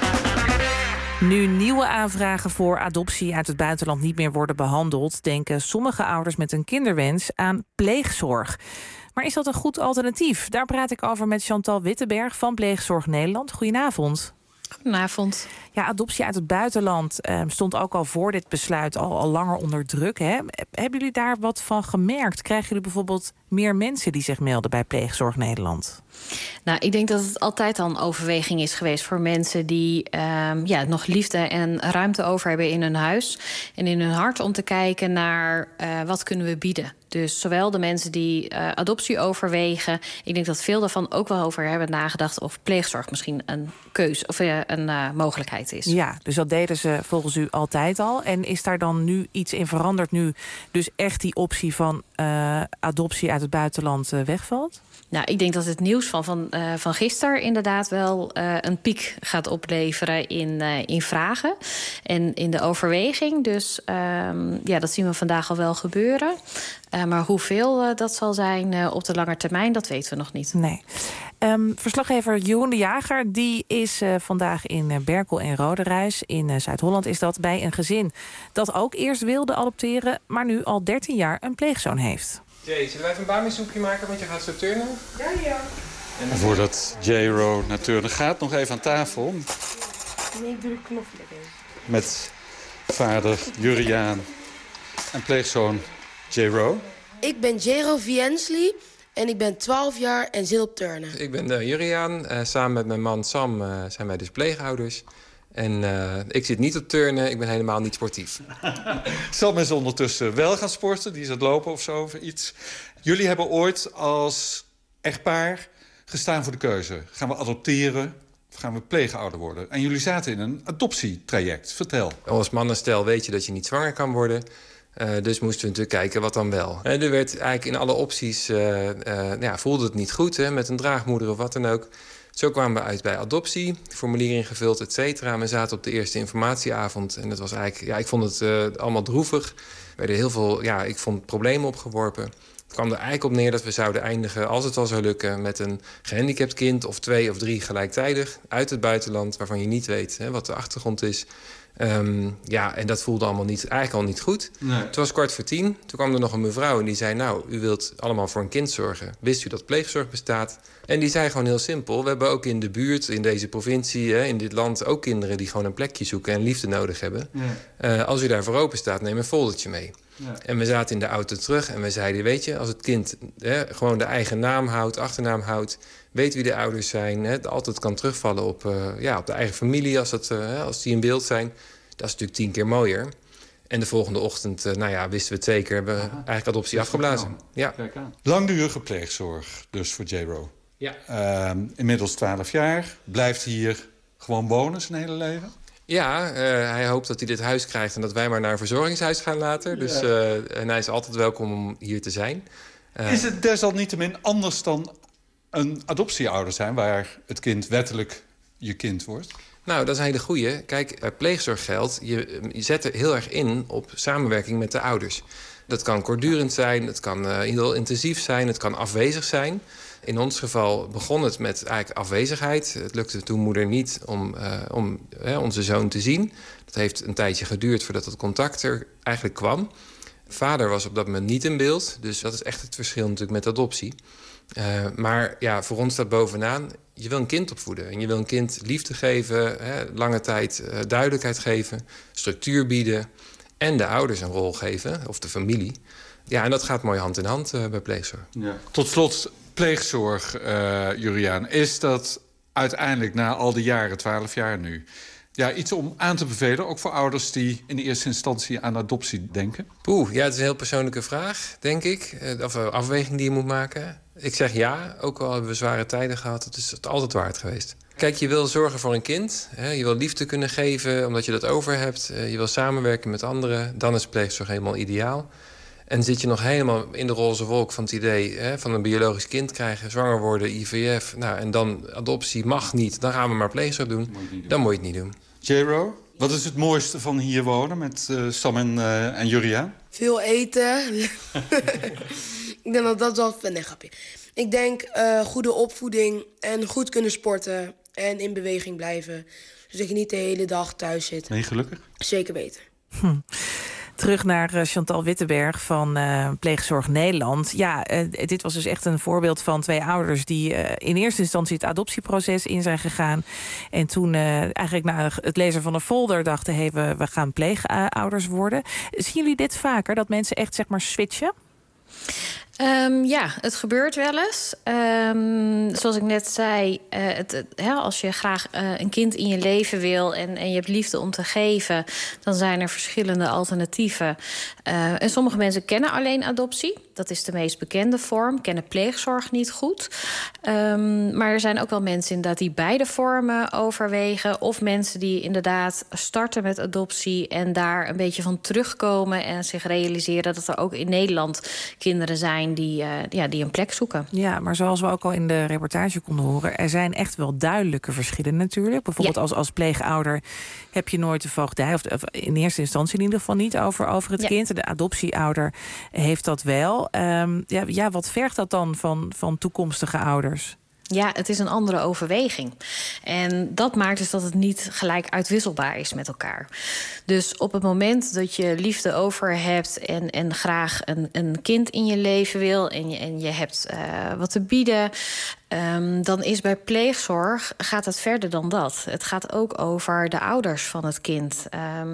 Nu nieuwe aanvragen voor adoptie uit het buitenland niet meer worden behandeld, denken sommige ouders met een kinderwens aan pleegzorg. Maar is dat een goed alternatief? Daar praat ik over met Chantal Wittenberg van Pleegzorg Nederland. Goedenavond. Goedenavond. Ja, adoptie uit het buitenland stond ook al voor dit besluit al langer onder druk. Hè? Hebben jullie daar wat van gemerkt? Krijgen jullie bijvoorbeeld meer mensen die zich melden bij Pleegzorg Nederland? Nou, ik denk dat het altijd al een overweging is geweest voor mensen die nog liefde en ruimte over hebben in hun huis en in hun hart om te kijken naar wat kunnen we bieden. Dus zowel de mensen die adoptie overwegen, ik denk dat veel daarvan ook wel over hebben nagedacht of pleegzorg misschien een keus of een mogelijkheid is. Ja, dus dat deden ze volgens u altijd al. En is daar dan nu iets in veranderd nu dus echt die optie van adoptie uit het buitenland wegvalt? Nou, ik denk dat het nieuws van gisteren inderdaad wel een piek gaat opleveren in vragen en in de overweging. Dus dat zien we vandaag al wel gebeuren. Maar hoeveel dat zal zijn op de lange termijn, dat weten we nog niet. Nee. Verslaggever Jeroen de Jager die is vandaag in Berkel en Roderijs. In Zuid-Holland is dat bij een gezin dat ook eerst wilde adopteren, maar nu al 13 jaar een pleegzoon heeft. Jay, zullen wij even een bamisoepje maken, want je gaat zo turnen? Ja. En voordat J-Ro naar turnen gaat, nog even aan tafel. Nee, ik doe de knop lekker. Met vader Juriaan en pleegzoon J-Ro. Ik ben J-Ro Viensli en ik ben 12 jaar en zit op turnen. Ik ben Juriaan. Samen met mijn man Sam zijn wij dus pleegouders. En ik zit niet op turnen, ik ben helemaal niet sportief. Sam is ondertussen wel gaan sporten, die is aan het lopen of zo, of iets. Jullie hebben ooit als echtpaar gestaan voor de keuze. Gaan we adopteren of gaan we pleegouder worden? En jullie zaten in een adoptietraject. Vertel. Als mannenstel weet je dat je niet zwanger kan worden. Dus moesten we natuurlijk kijken wat dan wel. En er werd eigenlijk in alle opties, voelde het niet goed, hè, met een draagmoeder of wat dan ook. Zo kwamen we uit bij adoptie, formulier ingevuld, et cetera. We zaten op de eerste informatieavond en dat was eigenlijk, ik vond het allemaal droevig. Er werden heel veel, ik vond problemen opgeworpen. Het kwam er eigenlijk op neer dat we zouden eindigen, als het al zou lukken, met een gehandicapt kind of 2 of 3 gelijktijdig uit het buitenland, waarvan je niet weet wat de achtergrond is. En dat voelde allemaal eigenlijk al niet goed. Nee. Het was 9:15. Toen kwam er nog een mevrouw en die zei, nou, u wilt allemaal voor een kind zorgen. Wist u dat pleegzorg bestaat? En die zei gewoon heel simpel, we hebben ook in de buurt, in deze provincie, in dit land, ook kinderen die gewoon een plekje zoeken en liefde nodig hebben. Ja. Als u daarvoor open staat, neem een foldertje mee. Ja. En we zaten in de auto terug en we zeiden... weet je, als het kind gewoon de eigen naam houdt, achternaam houdt... weet wie de ouders zijn, altijd kan terugvallen op de eigen familie... als die in beeld zijn, dat is natuurlijk 10 keer mooier. En de volgende ochtend, wisten we het zeker... hebben we eigenlijk adoptie afgeblazen. Ja. Kijk aan. Langdurige pleegzorg dus voor J-Ro. Ja. Inmiddels 12 jaar, blijft hier gewoon wonen zijn hele leven? Ja, hij hoopt dat hij dit huis krijgt en dat wij maar naar een verzorgingshuis gaan later. Dus, en hij is altijd welkom om hier te zijn. Is het desalniettemin anders dan een adoptieouder zijn... waar het kind wettelijk je kind wordt? Nou, dat is een hele goeie. Kijk, bij pleegzorg geldt, je zet er heel erg in op samenwerking met de ouders. Dat kan kortdurend zijn, het kan heel intensief zijn, het kan afwezig zijn... In ons geval begon het met eigenlijk afwezigheid. Het lukte toen moeder niet om onze zoon te zien. Dat heeft een tijdje geduurd voordat het contact er eigenlijk kwam. Vader was op dat moment niet in beeld. Dus dat is echt het verschil natuurlijk met adoptie. Maar ja, voor ons staat bovenaan... je wil een kind opvoeden. En je wil een kind liefde geven, lange tijd duidelijkheid geven... structuur bieden en de ouders een rol geven, of de familie. Ja, en dat gaat mooi hand in hand bij pleegzorg. Ja. Tot slot... pleegzorg, Juriaan, is dat uiteindelijk na al die jaren, 12 jaar nu... iets om aan te bevelen, ook voor ouders die in de eerste instantie aan adoptie denken? Het is een heel persoonlijke vraag, denk ik. Of een afweging die je moet maken. Ik zeg ja, ook al hebben we zware tijden gehad. Het is het altijd waard geweest. Kijk, je wil zorgen voor een kind. Je wil liefde kunnen geven omdat je dat over hebt. Je wil samenwerken met anderen. Dan is pleegzorg helemaal ideaal. En zit je nog helemaal in de roze wolk van het idee... van een biologisch kind krijgen, zwanger worden, IVF... en dan adoptie mag niet, dan gaan we maar pleegzorg doen. Dan moet je het niet doen. J-Ro, wat is het mooiste van hier wonen met Sam en Juriaan? Veel eten. Ik denk dat dat wel... Nee, grapje. Ik denk goede opvoeding en goed kunnen sporten... en in beweging blijven. Dus dat je niet de hele dag thuis zit. Ben je gelukkig? Zeker weten. Terug naar Chantal Wittenberg van Pleegzorg Nederland. Ja, dit was dus echt een voorbeeld van 2 ouders... die in eerste instantie het adoptieproces in zijn gegaan. En toen eigenlijk na het lezen van een folder dachten... we gaan pleegouders worden. Zien jullie dit vaker, dat mensen echt zeg maar switchen? Ja, het gebeurt wel eens. Zoals ik net zei, als je graag een kind in je leven wil... en je hebt liefde om te geven, dan zijn er verschillende alternatieven. En sommige mensen kennen alleen adoptie. Dat is de meest bekende vorm, kennen pleegzorg niet goed. Maar er zijn ook wel mensen inderdaad die beide vormen overwegen... of mensen die inderdaad starten met adoptie... en daar een beetje van terugkomen en zich realiseren... dat er ook in Nederland kinderen zijn die een plek zoeken. Ja, maar zoals we ook al in de reportage konden horen... er zijn echt wel duidelijke verschillen natuurlijk. Bijvoorbeeld als pleegouder heb je nooit de voogdij... of in eerste instantie in ieder geval niet over het kind. De adoptieouder heeft dat wel. Wat vergt dat dan van toekomstige ouders? Ja, het is een andere overweging. En dat maakt dus dat het niet gelijk uitwisselbaar is met elkaar. Dus op het moment dat je liefde over hebt... en graag een kind in je leven wil... en je hebt wat te bieden... dan is bij pleegzorg gaat het verder dan dat. Het gaat ook over de ouders van het kind.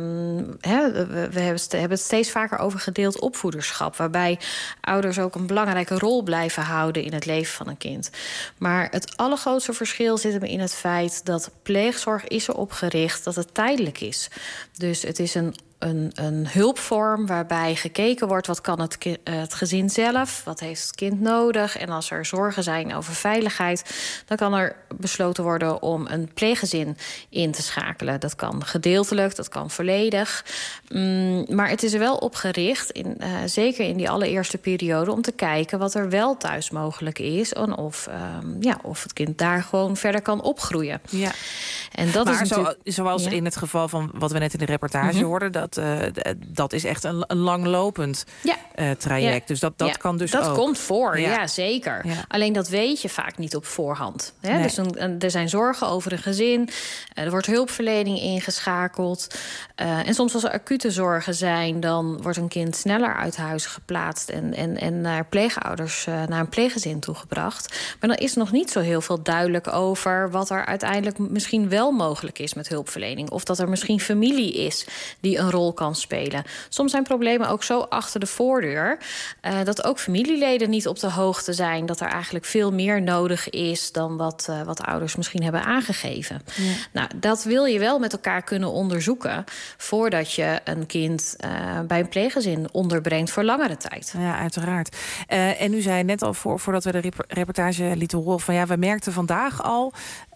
We hebben het steeds vaker over gedeeld opvoederschap... waarbij ouders ook een belangrijke rol blijven houden... in het leven van een kind. Maar het allergrootste verschil zit hem in het feit... dat pleegzorg is erop gericht dat het tijdelijk is. Dus het is een hulpvorm waarbij gekeken wordt... wat kan het gezin zelf, wat heeft het kind nodig... en als er zorgen zijn over veiligheid... dan kan er besloten worden om een pleeggezin in te schakelen. Dat kan gedeeltelijk, dat kan volledig. Maar het is er wel op gericht, zeker in die allereerste periode... om te kijken wat er wel thuis mogelijk is... en of het kind daar gewoon verder kan opgroeien. Ja. En dat maar is natuurlijk, zoals in het geval van wat we net in de reportage hoorden... Dat is echt een langlopend traject. Ja. Dus dat kan dus ook. Dat komt voor, ja zeker. Ja. Alleen dat weet je vaak niet op voorhand. Hè? Nee. Dus er zijn zorgen over een gezin. Er wordt hulpverlening ingeschakeld. En soms als er acute zorgen zijn... dan wordt een kind sneller uit huis geplaatst... en naar pleegouders, naar een pleeggezin toegebracht. Maar dan is nog niet zo heel veel duidelijk over... wat er uiteindelijk misschien wel mogelijk is met hulpverlening. Of dat er misschien familie is die een rol rol kan spelen. Soms zijn problemen ook zo achter de voordeur dat ook familieleden niet op de hoogte zijn dat er eigenlijk veel meer nodig is dan wat ouders misschien hebben aangegeven. Ja. Nou, dat wil je wel met elkaar kunnen onderzoeken voordat je een kind bij een pleeggezin onderbrengt voor langere tijd. Ja, uiteraard. En u zei net al voordat we de reportage lieten horen van we merkten vandaag al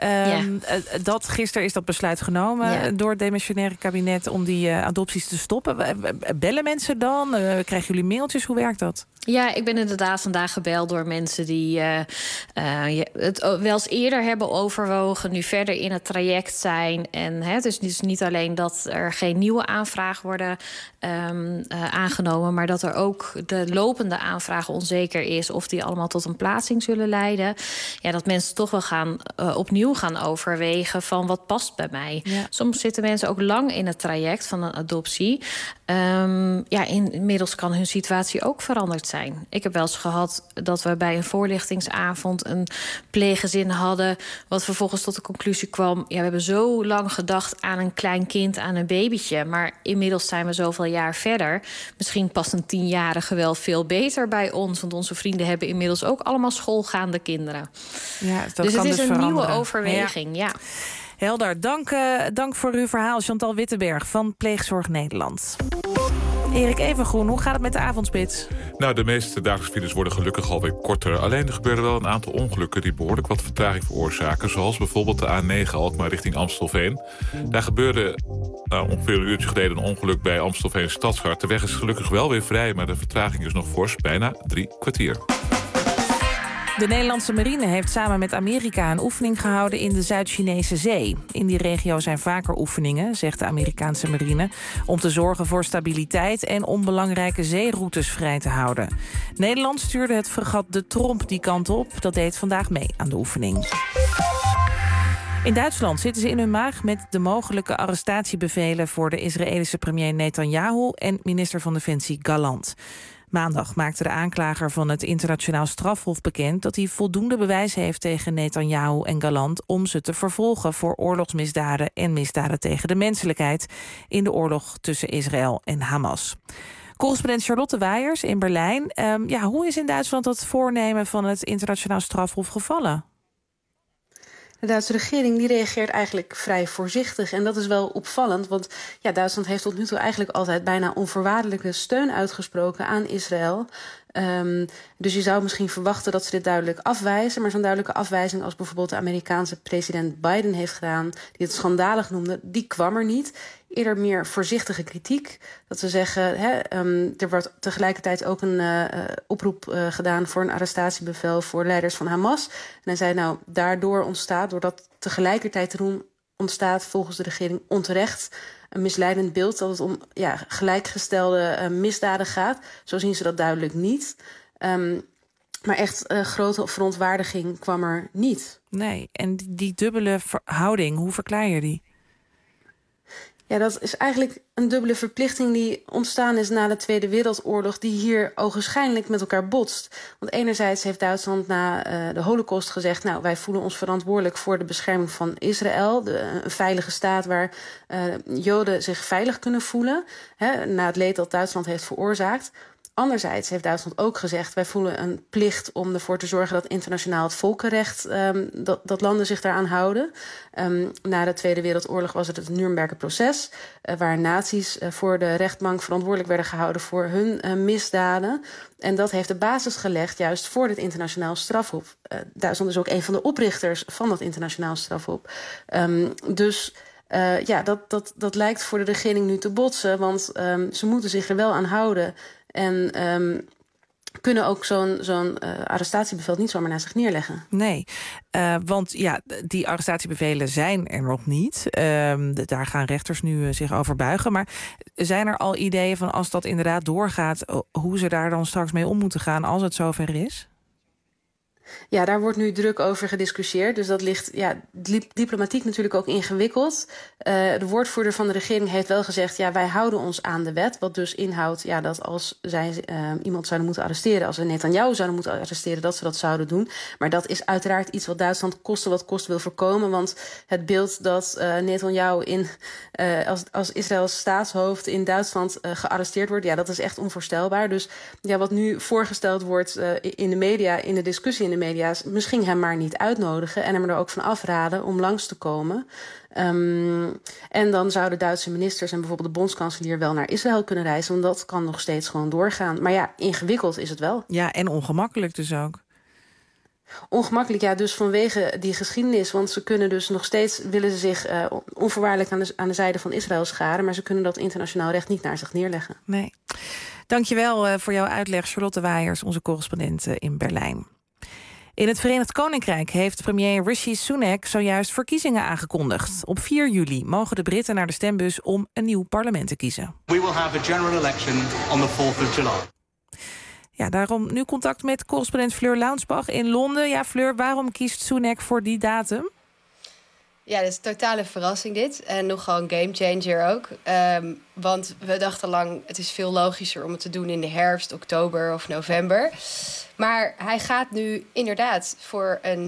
dat gisteren is dat besluit genomen door het demissionaire kabinet om die adopties te stoppen. Bellen mensen dan? Krijgen jullie mailtjes? Hoe werkt dat? Ja, ik ben inderdaad vandaag gebeld door mensen die het wel eens eerder hebben overwogen, nu verder in het traject zijn. En het is dus niet alleen dat er geen nieuwe aanvragen worden aangenomen, maar dat er ook de lopende aanvraag onzeker is of die allemaal tot een plaatsing zullen leiden. Ja, dat mensen toch wel opnieuw gaan overwegen van wat past bij mij. Ja. Soms zitten mensen ook lang in het traject van een adoptie. Inmiddels kan hun situatie ook veranderd zijn. Ik heb wel eens gehad dat we bij een voorlichtingsavond een pleeggezin hadden wat vervolgens tot de conclusie kwam, we hebben zo lang gedacht aan een klein kind, aan een babytje, maar inmiddels zijn we zoveel jaar verder. Misschien past een 10-jarige wel veel beter bij ons, want onze vrienden hebben inmiddels ook allemaal schoolgaande kinderen. Ja, dat dus kan het is een nieuwe overweging. Ja. Helder, dank voor uw verhaal. Chantal Wittenberg van Pleegzorg Nederland. Erik Evengroen, hoe gaat het met de avondspits? Nou, de meeste dagelijkse files worden gelukkig alweer korter. Alleen er gebeuren wel een aantal ongelukken die behoorlijk wat vertraging veroorzaken. Zoals bijvoorbeeld de A9 Alkmaar richting Amstelveen. Daar gebeurde ongeveer een uurtje geleden een ongeluk bij Amstelveen Stadshart. De weg is gelukkig wel weer vrij, maar de vertraging is nog fors. Bijna 3 kwartier. De Nederlandse marine heeft samen met Amerika een oefening gehouden in de Zuid-Chinese Zee. In die regio zijn vaker oefeningen, zegt de Amerikaanse marine, om te zorgen voor stabiliteit en om belangrijke zeeroutes vrij te houden. Nederland stuurde het fregat De Tromp die kant op. Dat deed vandaag mee aan de oefening. In Duitsland zitten ze in hun maag met de mogelijke arrestatiebevelen voor de Israëlische premier Netanyahu en minister van Defensie Gallant. Maandag maakte de aanklager van het Internationaal Strafhof bekend dat hij voldoende bewijs heeft tegen Netanyahu en Gallant om ze te vervolgen voor oorlogsmisdaden en misdaden tegen de menselijkheid in de oorlog tussen Israël en Hamas. Correspondent Charlotte Weijers in Berlijn. Hoe is in Duitsland dat voornemen van het Internationaal Strafhof gevallen? De Duitse regering die reageert eigenlijk vrij voorzichtig. En dat is wel opvallend, want Duitsland heeft tot nu toe eigenlijk altijd bijna onvoorwaardelijke steun uitgesproken aan Israël. Dus je zou misschien verwachten dat ze dit duidelijk afwijzen. Maar zo'n duidelijke afwijzing als bijvoorbeeld de Amerikaanse president Biden heeft gedaan, die het schandalig noemde, die kwam er niet. Eerder meer voorzichtige kritiek. Dat ze zeggen, er wordt tegelijkertijd ook een oproep gedaan voor een arrestatiebevel voor leiders van Hamas. En hij zei, daardoor doordat tegelijkertijd te doen, ontstaat volgens de regering onterecht een misleidend beeld dat het om gelijkgestelde misdaden gaat. Zo zien ze dat duidelijk niet. Maar echt grote verontwaardiging kwam er niet. Nee, en die dubbele verhouding, hoe verklaar je die? Ja, dat is eigenlijk een dubbele verplichting die ontstaan is na de Tweede Wereldoorlog, die hier ogenschijnlijk met elkaar botst. Want enerzijds heeft Duitsland na de Holocaust gezegd, wij voelen ons verantwoordelijk voor de bescherming van Israël, een veilige staat waar Joden zich veilig kunnen voelen, na het leed dat Duitsland heeft veroorzaakt. Anderzijds heeft Duitsland ook gezegd, wij voelen een plicht om ervoor te zorgen dat internationaal het volkenrecht, dat landen zich daaraan houden. Na de Tweede Wereldoorlog was het Nuremberger proces, waar nazi's voor de rechtbank verantwoordelijk werden gehouden voor hun misdaden. En dat heeft de basis gelegd juist voor dit internationaal strafhof. Duitsland is ook een van de oprichters van dat internationaal strafhof. Dat lijkt voor de regering nu te botsen, want ze moeten zich er wel aan houden. En kunnen ook zo'n arrestatiebevel niet zomaar naar zich neerleggen. Nee, want die arrestatiebevelen zijn er nog niet. Daar gaan rechters nu zich over buigen. Maar zijn er al ideeën van als dat inderdaad doorgaat, hoe ze daar dan straks mee om moeten gaan als het zover is? Ja, daar wordt nu druk over gediscussieerd. Dus dat ligt diplomatiek natuurlijk ook ingewikkeld. De woordvoerder van de regering heeft wel gezegd... wij houden ons aan de wet. Wat dus inhoudt dat als zij iemand zouden moeten arresteren... als ze Netanyahu zouden moeten arresteren, dat ze dat zouden doen. Maar dat is uiteraard iets wat Duitsland koste wat kost wil voorkomen. Want het beeld dat Netanyahu als Israëls staatshoofd in Duitsland gearresteerd wordt... dat is echt onvoorstelbaar. Dus wat nu voorgesteld wordt in de media, in de discussie in de media... is misschien hem maar niet uitnodigen en hem er ook van afraden om langs te komen. En dan zouden Duitse ministers en bijvoorbeeld de bondskanselier wel naar Israël kunnen reizen... want dat kan nog steeds gewoon doorgaan. Maar ingewikkeld is het wel. Ja, en ongemakkelijk dus ook. Ongemakkelijk, dus vanwege die geschiedenis. Want ze kunnen dus nog steeds, willen ze zich onvoorwaardelijk aan de zijde van Israël scharen... maar ze kunnen dat internationaal recht niet naar zich neerleggen. Nee. Dankjewel voor jouw uitleg, Charlotte Waaiers, onze correspondent in Berlijn. In het Verenigd Koninkrijk heeft premier Rishi Sunak zojuist verkiezingen aangekondigd. Op 4 juli mogen de Britten naar de stembus om een nieuw parlement te kiezen. We will have a general election on the 4th of July. Ja, daarom nu contact met correspondent Fleur Launsbach in Londen. Ja, Fleur, waarom kiest Sunak voor die datum? Ja, dat is een totale verrassing dit. En nogal een gamechanger ook. Want we dachten lang, het is veel logischer om het te doen in de herfst, oktober of november. Maar hij gaat nu inderdaad voor een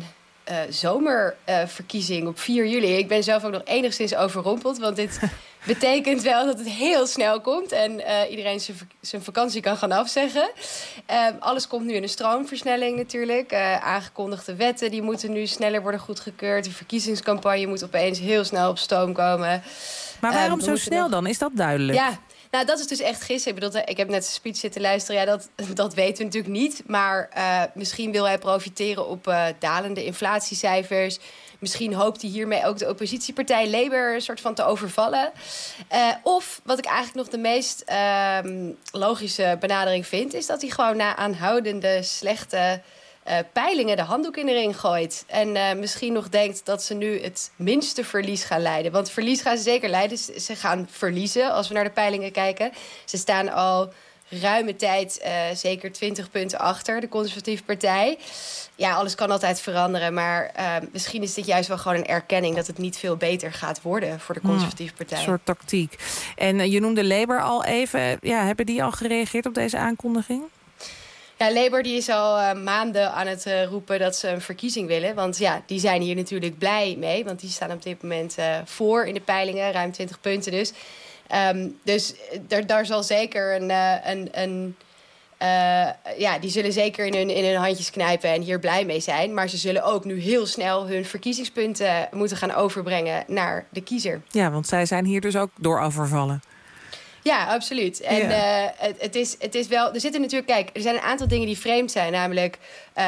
zomerverkiezing op 4 juli. Ik ben zelf ook nog enigszins overrompeld, want dit betekent wel dat het heel snel komt en iedereen zijn vakantie kan gaan afzeggen. Alles komt nu in een stroomversnelling natuurlijk. Aangekondigde wetten die moeten nu sneller worden goedgekeurd. De verkiezingscampagne moet opeens heel snel op stoom komen. Maar waarom zo snel dan? Is dat duidelijk? Ja. Nou, dat is dus echt gissen. Ik heb net een speech zitten luisteren. Ja, dat weten we natuurlijk niet. Maar misschien wil hij profiteren op dalende inflatiecijfers. Misschien hoopt hij hiermee ook de oppositiepartij Labour een soort van te overvallen. Of, wat ik eigenlijk nog de meest logische benadering vind... is dat hij gewoon na aanhoudende slechte peilingen de handdoek in de ring gooit. En misschien nog denkt dat ze nu het minste verlies gaan leiden. Want verlies gaan ze zeker leiden. Ze gaan verliezen als we naar de peilingen kijken. Ze staan al ruime tijd zeker 20 punten achter, de conservatieve partij. Ja, alles kan altijd veranderen. Maar misschien is dit juist wel gewoon een erkenning dat het niet veel beter gaat worden voor de conservatieve partij. Een soort tactiek. En je noemde Labour al even. Ja, hebben die al gereageerd op deze aankondiging? Ja, Labour die is al maanden aan het roepen dat ze een verkiezing willen. Want ja, die zijn hier natuurlijk blij mee. Want die staan op dit moment voor in de peilingen. Ruim 20 punten dus. Dus daar zal zeker die zullen zeker in hun handjes knijpen en hier blij mee zijn. Maar ze zullen ook nu heel snel hun verkiezingspunten moeten gaan overbrengen naar de kiezer. Ja, want zij zijn hier dus ook door overvallen. Ja, absoluut. En het is wel. Er zitten natuurlijk, kijk, er zijn een aantal dingen die vreemd zijn. Namelijk,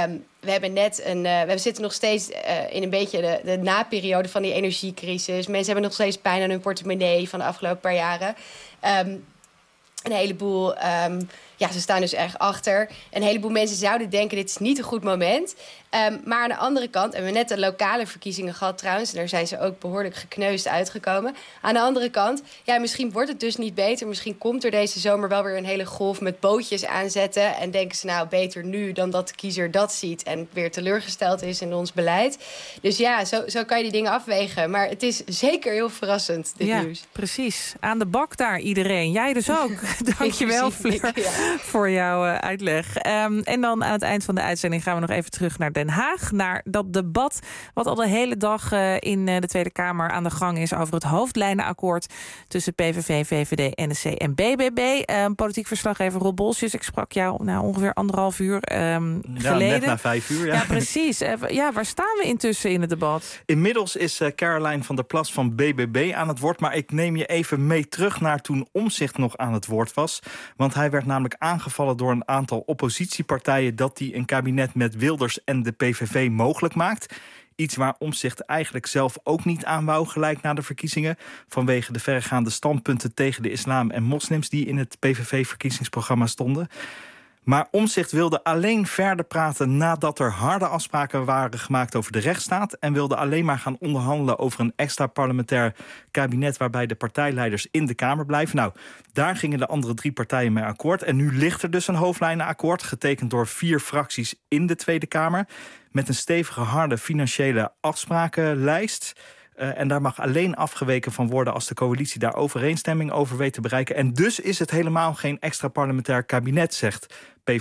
we zitten nog steeds in een beetje de naperiode van die energiecrisis. Mensen hebben nog steeds pijn aan hun portemonnee van de afgelopen paar jaren. Een heleboel, ze staan dus erg achter. Een heleboel mensen zouden denken, dit is niet een goed moment. Maar aan de andere kant, en we hebben net de lokale verkiezingen gehad trouwens, en daar zijn ze ook behoorlijk gekneusd uitgekomen. Aan de andere kant, misschien wordt het dus niet beter. Misschien komt er deze zomer wel weer een hele golf met bootjes aanzetten. En denken ze nou beter nu dan dat de kiezer dat ziet en weer teleurgesteld is in ons beleid. Dus ja, zo kan je die dingen afwegen. Maar het is zeker heel verrassend, dit nieuws. Precies. Aan de bak daar iedereen. Jij dus ook. Dankjewel, Fleur, voor jouw uitleg. En dan aan het eind van de uitzending gaan we nog even terug naar Den Haag. Naar dat debat wat al de hele dag in de Tweede Kamer aan de gang is over het hoofdlijnenakkoord tussen PVV, VVD, NSC en BBB. Politiek verslaggever Rob Bolsjes, ik sprak jou ongeveer 1,5 uur geleden. Net na 5 uur. Ja, precies. Waar staan we intussen in het debat? Inmiddels is Caroline van der Plas van BBB aan het woord, maar ik neem je even mee terug naar toen Omtzigt nog aan het woord was. Want hij werd namelijk aangevallen door een aantal oppositiepartijen dat hij een kabinet met Wilders en de PVV mogelijk maakt. Iets waar Omtzigt eigenlijk zelf ook niet aan wou gelijk na de verkiezingen, vanwege de verregaande standpunten tegen de islam en moslims die in het PVV-verkiezingsprogramma stonden. Maar Omtzigt wilde alleen verder praten nadat er harde afspraken waren gemaakt over de rechtsstaat en wilde alleen maar gaan onderhandelen over een extra parlementair kabinet waarbij de partijleiders in de Kamer blijven. Nou, daar gingen de andere 3 partijen mee akkoord. En nu ligt er dus een hoofdlijnenakkoord, getekend door 4 fracties in de Tweede Kamer, met een stevige, harde financiële afsprakenlijst. En daar mag alleen afgeweken van worden als de coalitie daar overeenstemming over weet te bereiken. En dus is het helemaal geen extra parlementair kabinet, zegt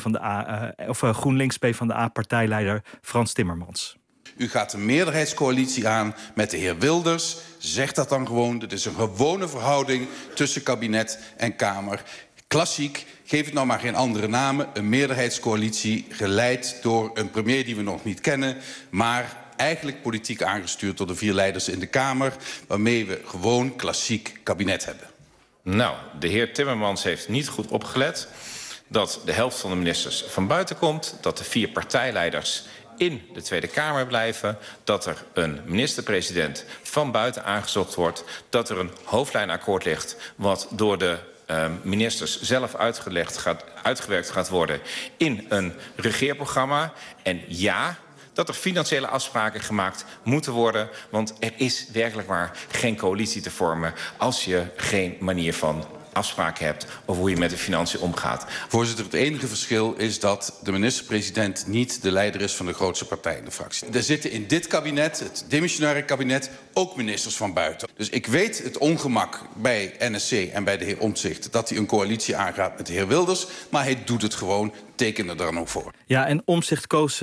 GroenLinks PvdA-partijleider Frans Timmermans. U gaat een meerderheidscoalitie aan met de heer Wilders. Zeg dat dan gewoon. Dit is een gewone verhouding tussen kabinet en Kamer. Klassiek, geef het nou maar geen andere namen. Een meerderheidscoalitie geleid door een premier die we nog niet kennen, maar eigenlijk politiek aangestuurd door de 4 leiders in de Kamer, waarmee we gewoon klassiek kabinet hebben. Nou, de heer Timmermans heeft niet goed opgelet dat de helft van de ministers van buiten komt, dat de 4 partijleiders in de Tweede Kamer blijven, dat er een minister-president van buiten aangezocht wordt, dat er een hoofdlijnenakkoord ligt wat door de ministers zelf uitgewerkt gaat worden in een regeerprogramma. En ja, dat er financiële afspraken gemaakt moeten worden, want er is werkelijk maar geen coalitie te vormen als je geen manier van afspraken hebt over hoe je met de financiën omgaat. Voorzitter, het enige verschil is dat de minister-president niet de leider is van de grootste partij in de fractie. Er zitten in dit kabinet, het demissionaire kabinet, ook ministers van buiten. Dus ik weet het ongemak bij NSC en bij de heer Omtzigt dat hij een coalitie aangaat met de heer Wilders, maar hij doet het gewoon, tekende er dan ook voor. Ja, en Omtzigt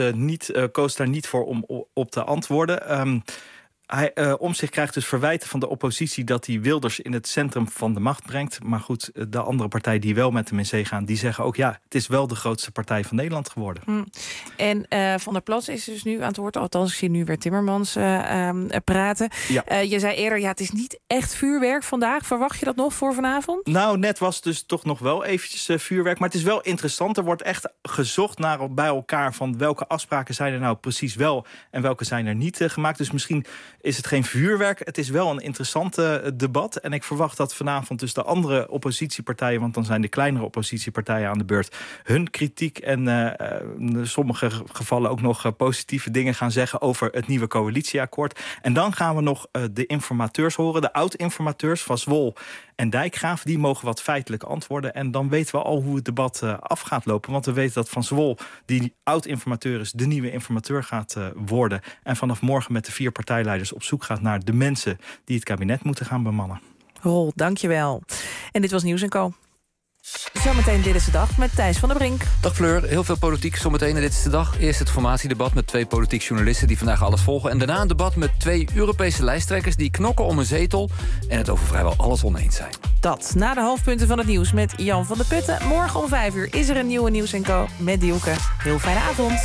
koos daar niet voor om op te antwoorden. Omtzigt krijgt dus verwijten van de oppositie dat hij Wilders in het centrum van de macht brengt. Maar goed, de andere partijen die wel met hem in zee gaan, die zeggen ook ja, het is wel de grootste partij van Nederland geworden. En Van der Plas is dus nu aan het woord. Althans, ik zie nu weer Timmermans praten. Ja. Je zei eerder, ja, het is niet echt vuurwerk vandaag. Verwacht je dat nog voor vanavond? Nou, net was dus toch nog wel eventjes vuurwerk. Maar het is wel interessant. Er wordt echt gezocht naar bij elkaar van welke afspraken zijn er nou precies wel en welke zijn er niet gemaakt. Dus misschien is het geen vuurwerk. Het is wel een interessant debat. En ik verwacht dat vanavond dus de andere oppositiepartijen, want dan zijn de kleinere oppositiepartijen aan de beurt, hun kritiek en in sommige gevallen ook nog positieve dingen gaan zeggen over het nieuwe coalitieakkoord. En dan gaan we nog de informateurs horen, de oud-informateurs van Zwol en Dijkgraaf. Die mogen wat feitelijk antwoorden. En dan weten we al hoe het debat af gaat lopen. Want we weten dat Van Zwol, die oud-informateur is, de nieuwe informateur gaat worden. En vanaf morgen met de 4 partijleiders op zoek gaat naar de mensen die het kabinet moeten gaan bemannen. Rol, dankjewel. En dit was Nieuws & Co. Zometeen Dit is de Dag met Thijs van der Brink. Dag Fleur, heel veel politiek zometeen in Dit is de Dag. Eerst het formatiedebat met 2 politiek journalisten die vandaag alles volgen. En daarna een debat met 2 Europese lijsttrekkers die knokken om een zetel en het over vrijwel alles oneens zijn. Dat na de hoofdpunten van het nieuws met Jan van der Putten. Morgen om 5 uur is er een nieuwe Nieuws & Co. met Dielke. Heel fijne avond.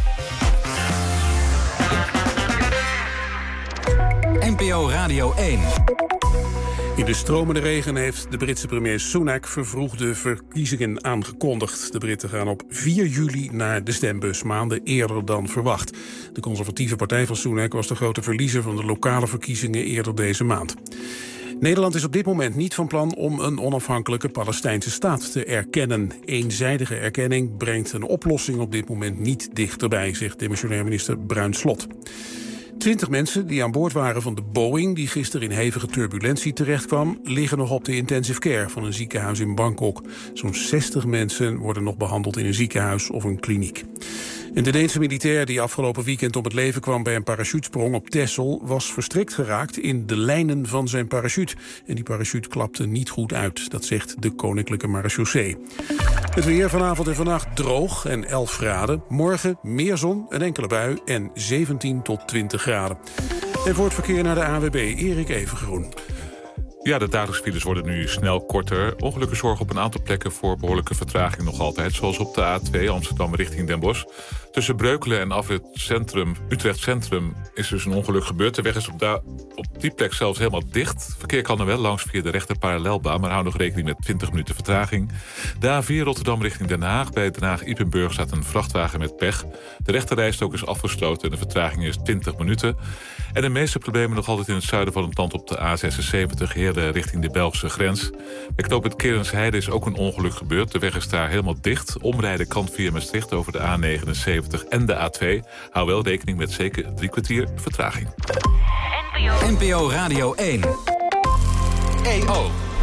NPO Radio 1. In de stromende regen heeft de Britse premier Sunak vervroegde verkiezingen aangekondigd. De Britten gaan op 4 juli naar de stembus, maanden eerder dan verwacht. De conservatieve partij van Sunak was de grote verliezer van de lokale verkiezingen eerder deze maand. Nederland is op dit moment niet van plan om een onafhankelijke Palestijnse staat te erkennen. Eenzijdige erkenning brengt een oplossing op dit moment niet dichterbij, zegt demissionair minister Bruin Slot. 20 mensen die aan boord waren van de Boeing, die gisteren in hevige turbulentie terechtkwam, liggen nog op de intensive care van een ziekenhuis in Bangkok. Zo'n 60 mensen worden nog behandeld in een ziekenhuis of een kliniek. En de Deense militair die afgelopen weekend om het leven kwam bij een parachutesprong op Texel was verstrikt geraakt in de lijnen van zijn parachute. En die parachute klapte niet goed uit, dat zegt de Koninklijke Marechaussee. Het weer vanavond en vannacht droog en 11 graden. Morgen meer zon, een enkele bui en 17 tot 20 graden. En voor het verkeer naar de ANWB, Erik Evengroen. Ja, de dagelijkse files worden nu snel korter. Ongelukken zorgen op een aantal plekken voor behoorlijke vertraging nog altijd. Zoals op de A2 Amsterdam richting Den Bosch. Tussen Breukelen en afrit Utrecht Centrum is dus een ongeluk gebeurd. De weg is op die plek zelfs helemaal dicht. Verkeer kan er wel langs via de rechter parallelbaan, maar hou nog rekening met 20 minuten vertraging. De A4 Rotterdam richting Den Haag. Bij Den Haag-Ypenburg staat een vrachtwagen met pech. De rechterrijstrook is afgesloten en de vertraging is 20 minuten. En de meeste problemen nog altijd in het zuiden van het land op de A76 Heerlen Heerde richting de Belgische grens. Bij knooppunt Kerensheide is ook een ongeluk gebeurd. De weg is daar helemaal dicht. Omrijden kan via Maastricht over de A79 en de A2. Hou wel rekening met zeker 3 kwartier vertraging. NPO Radio 1. EO.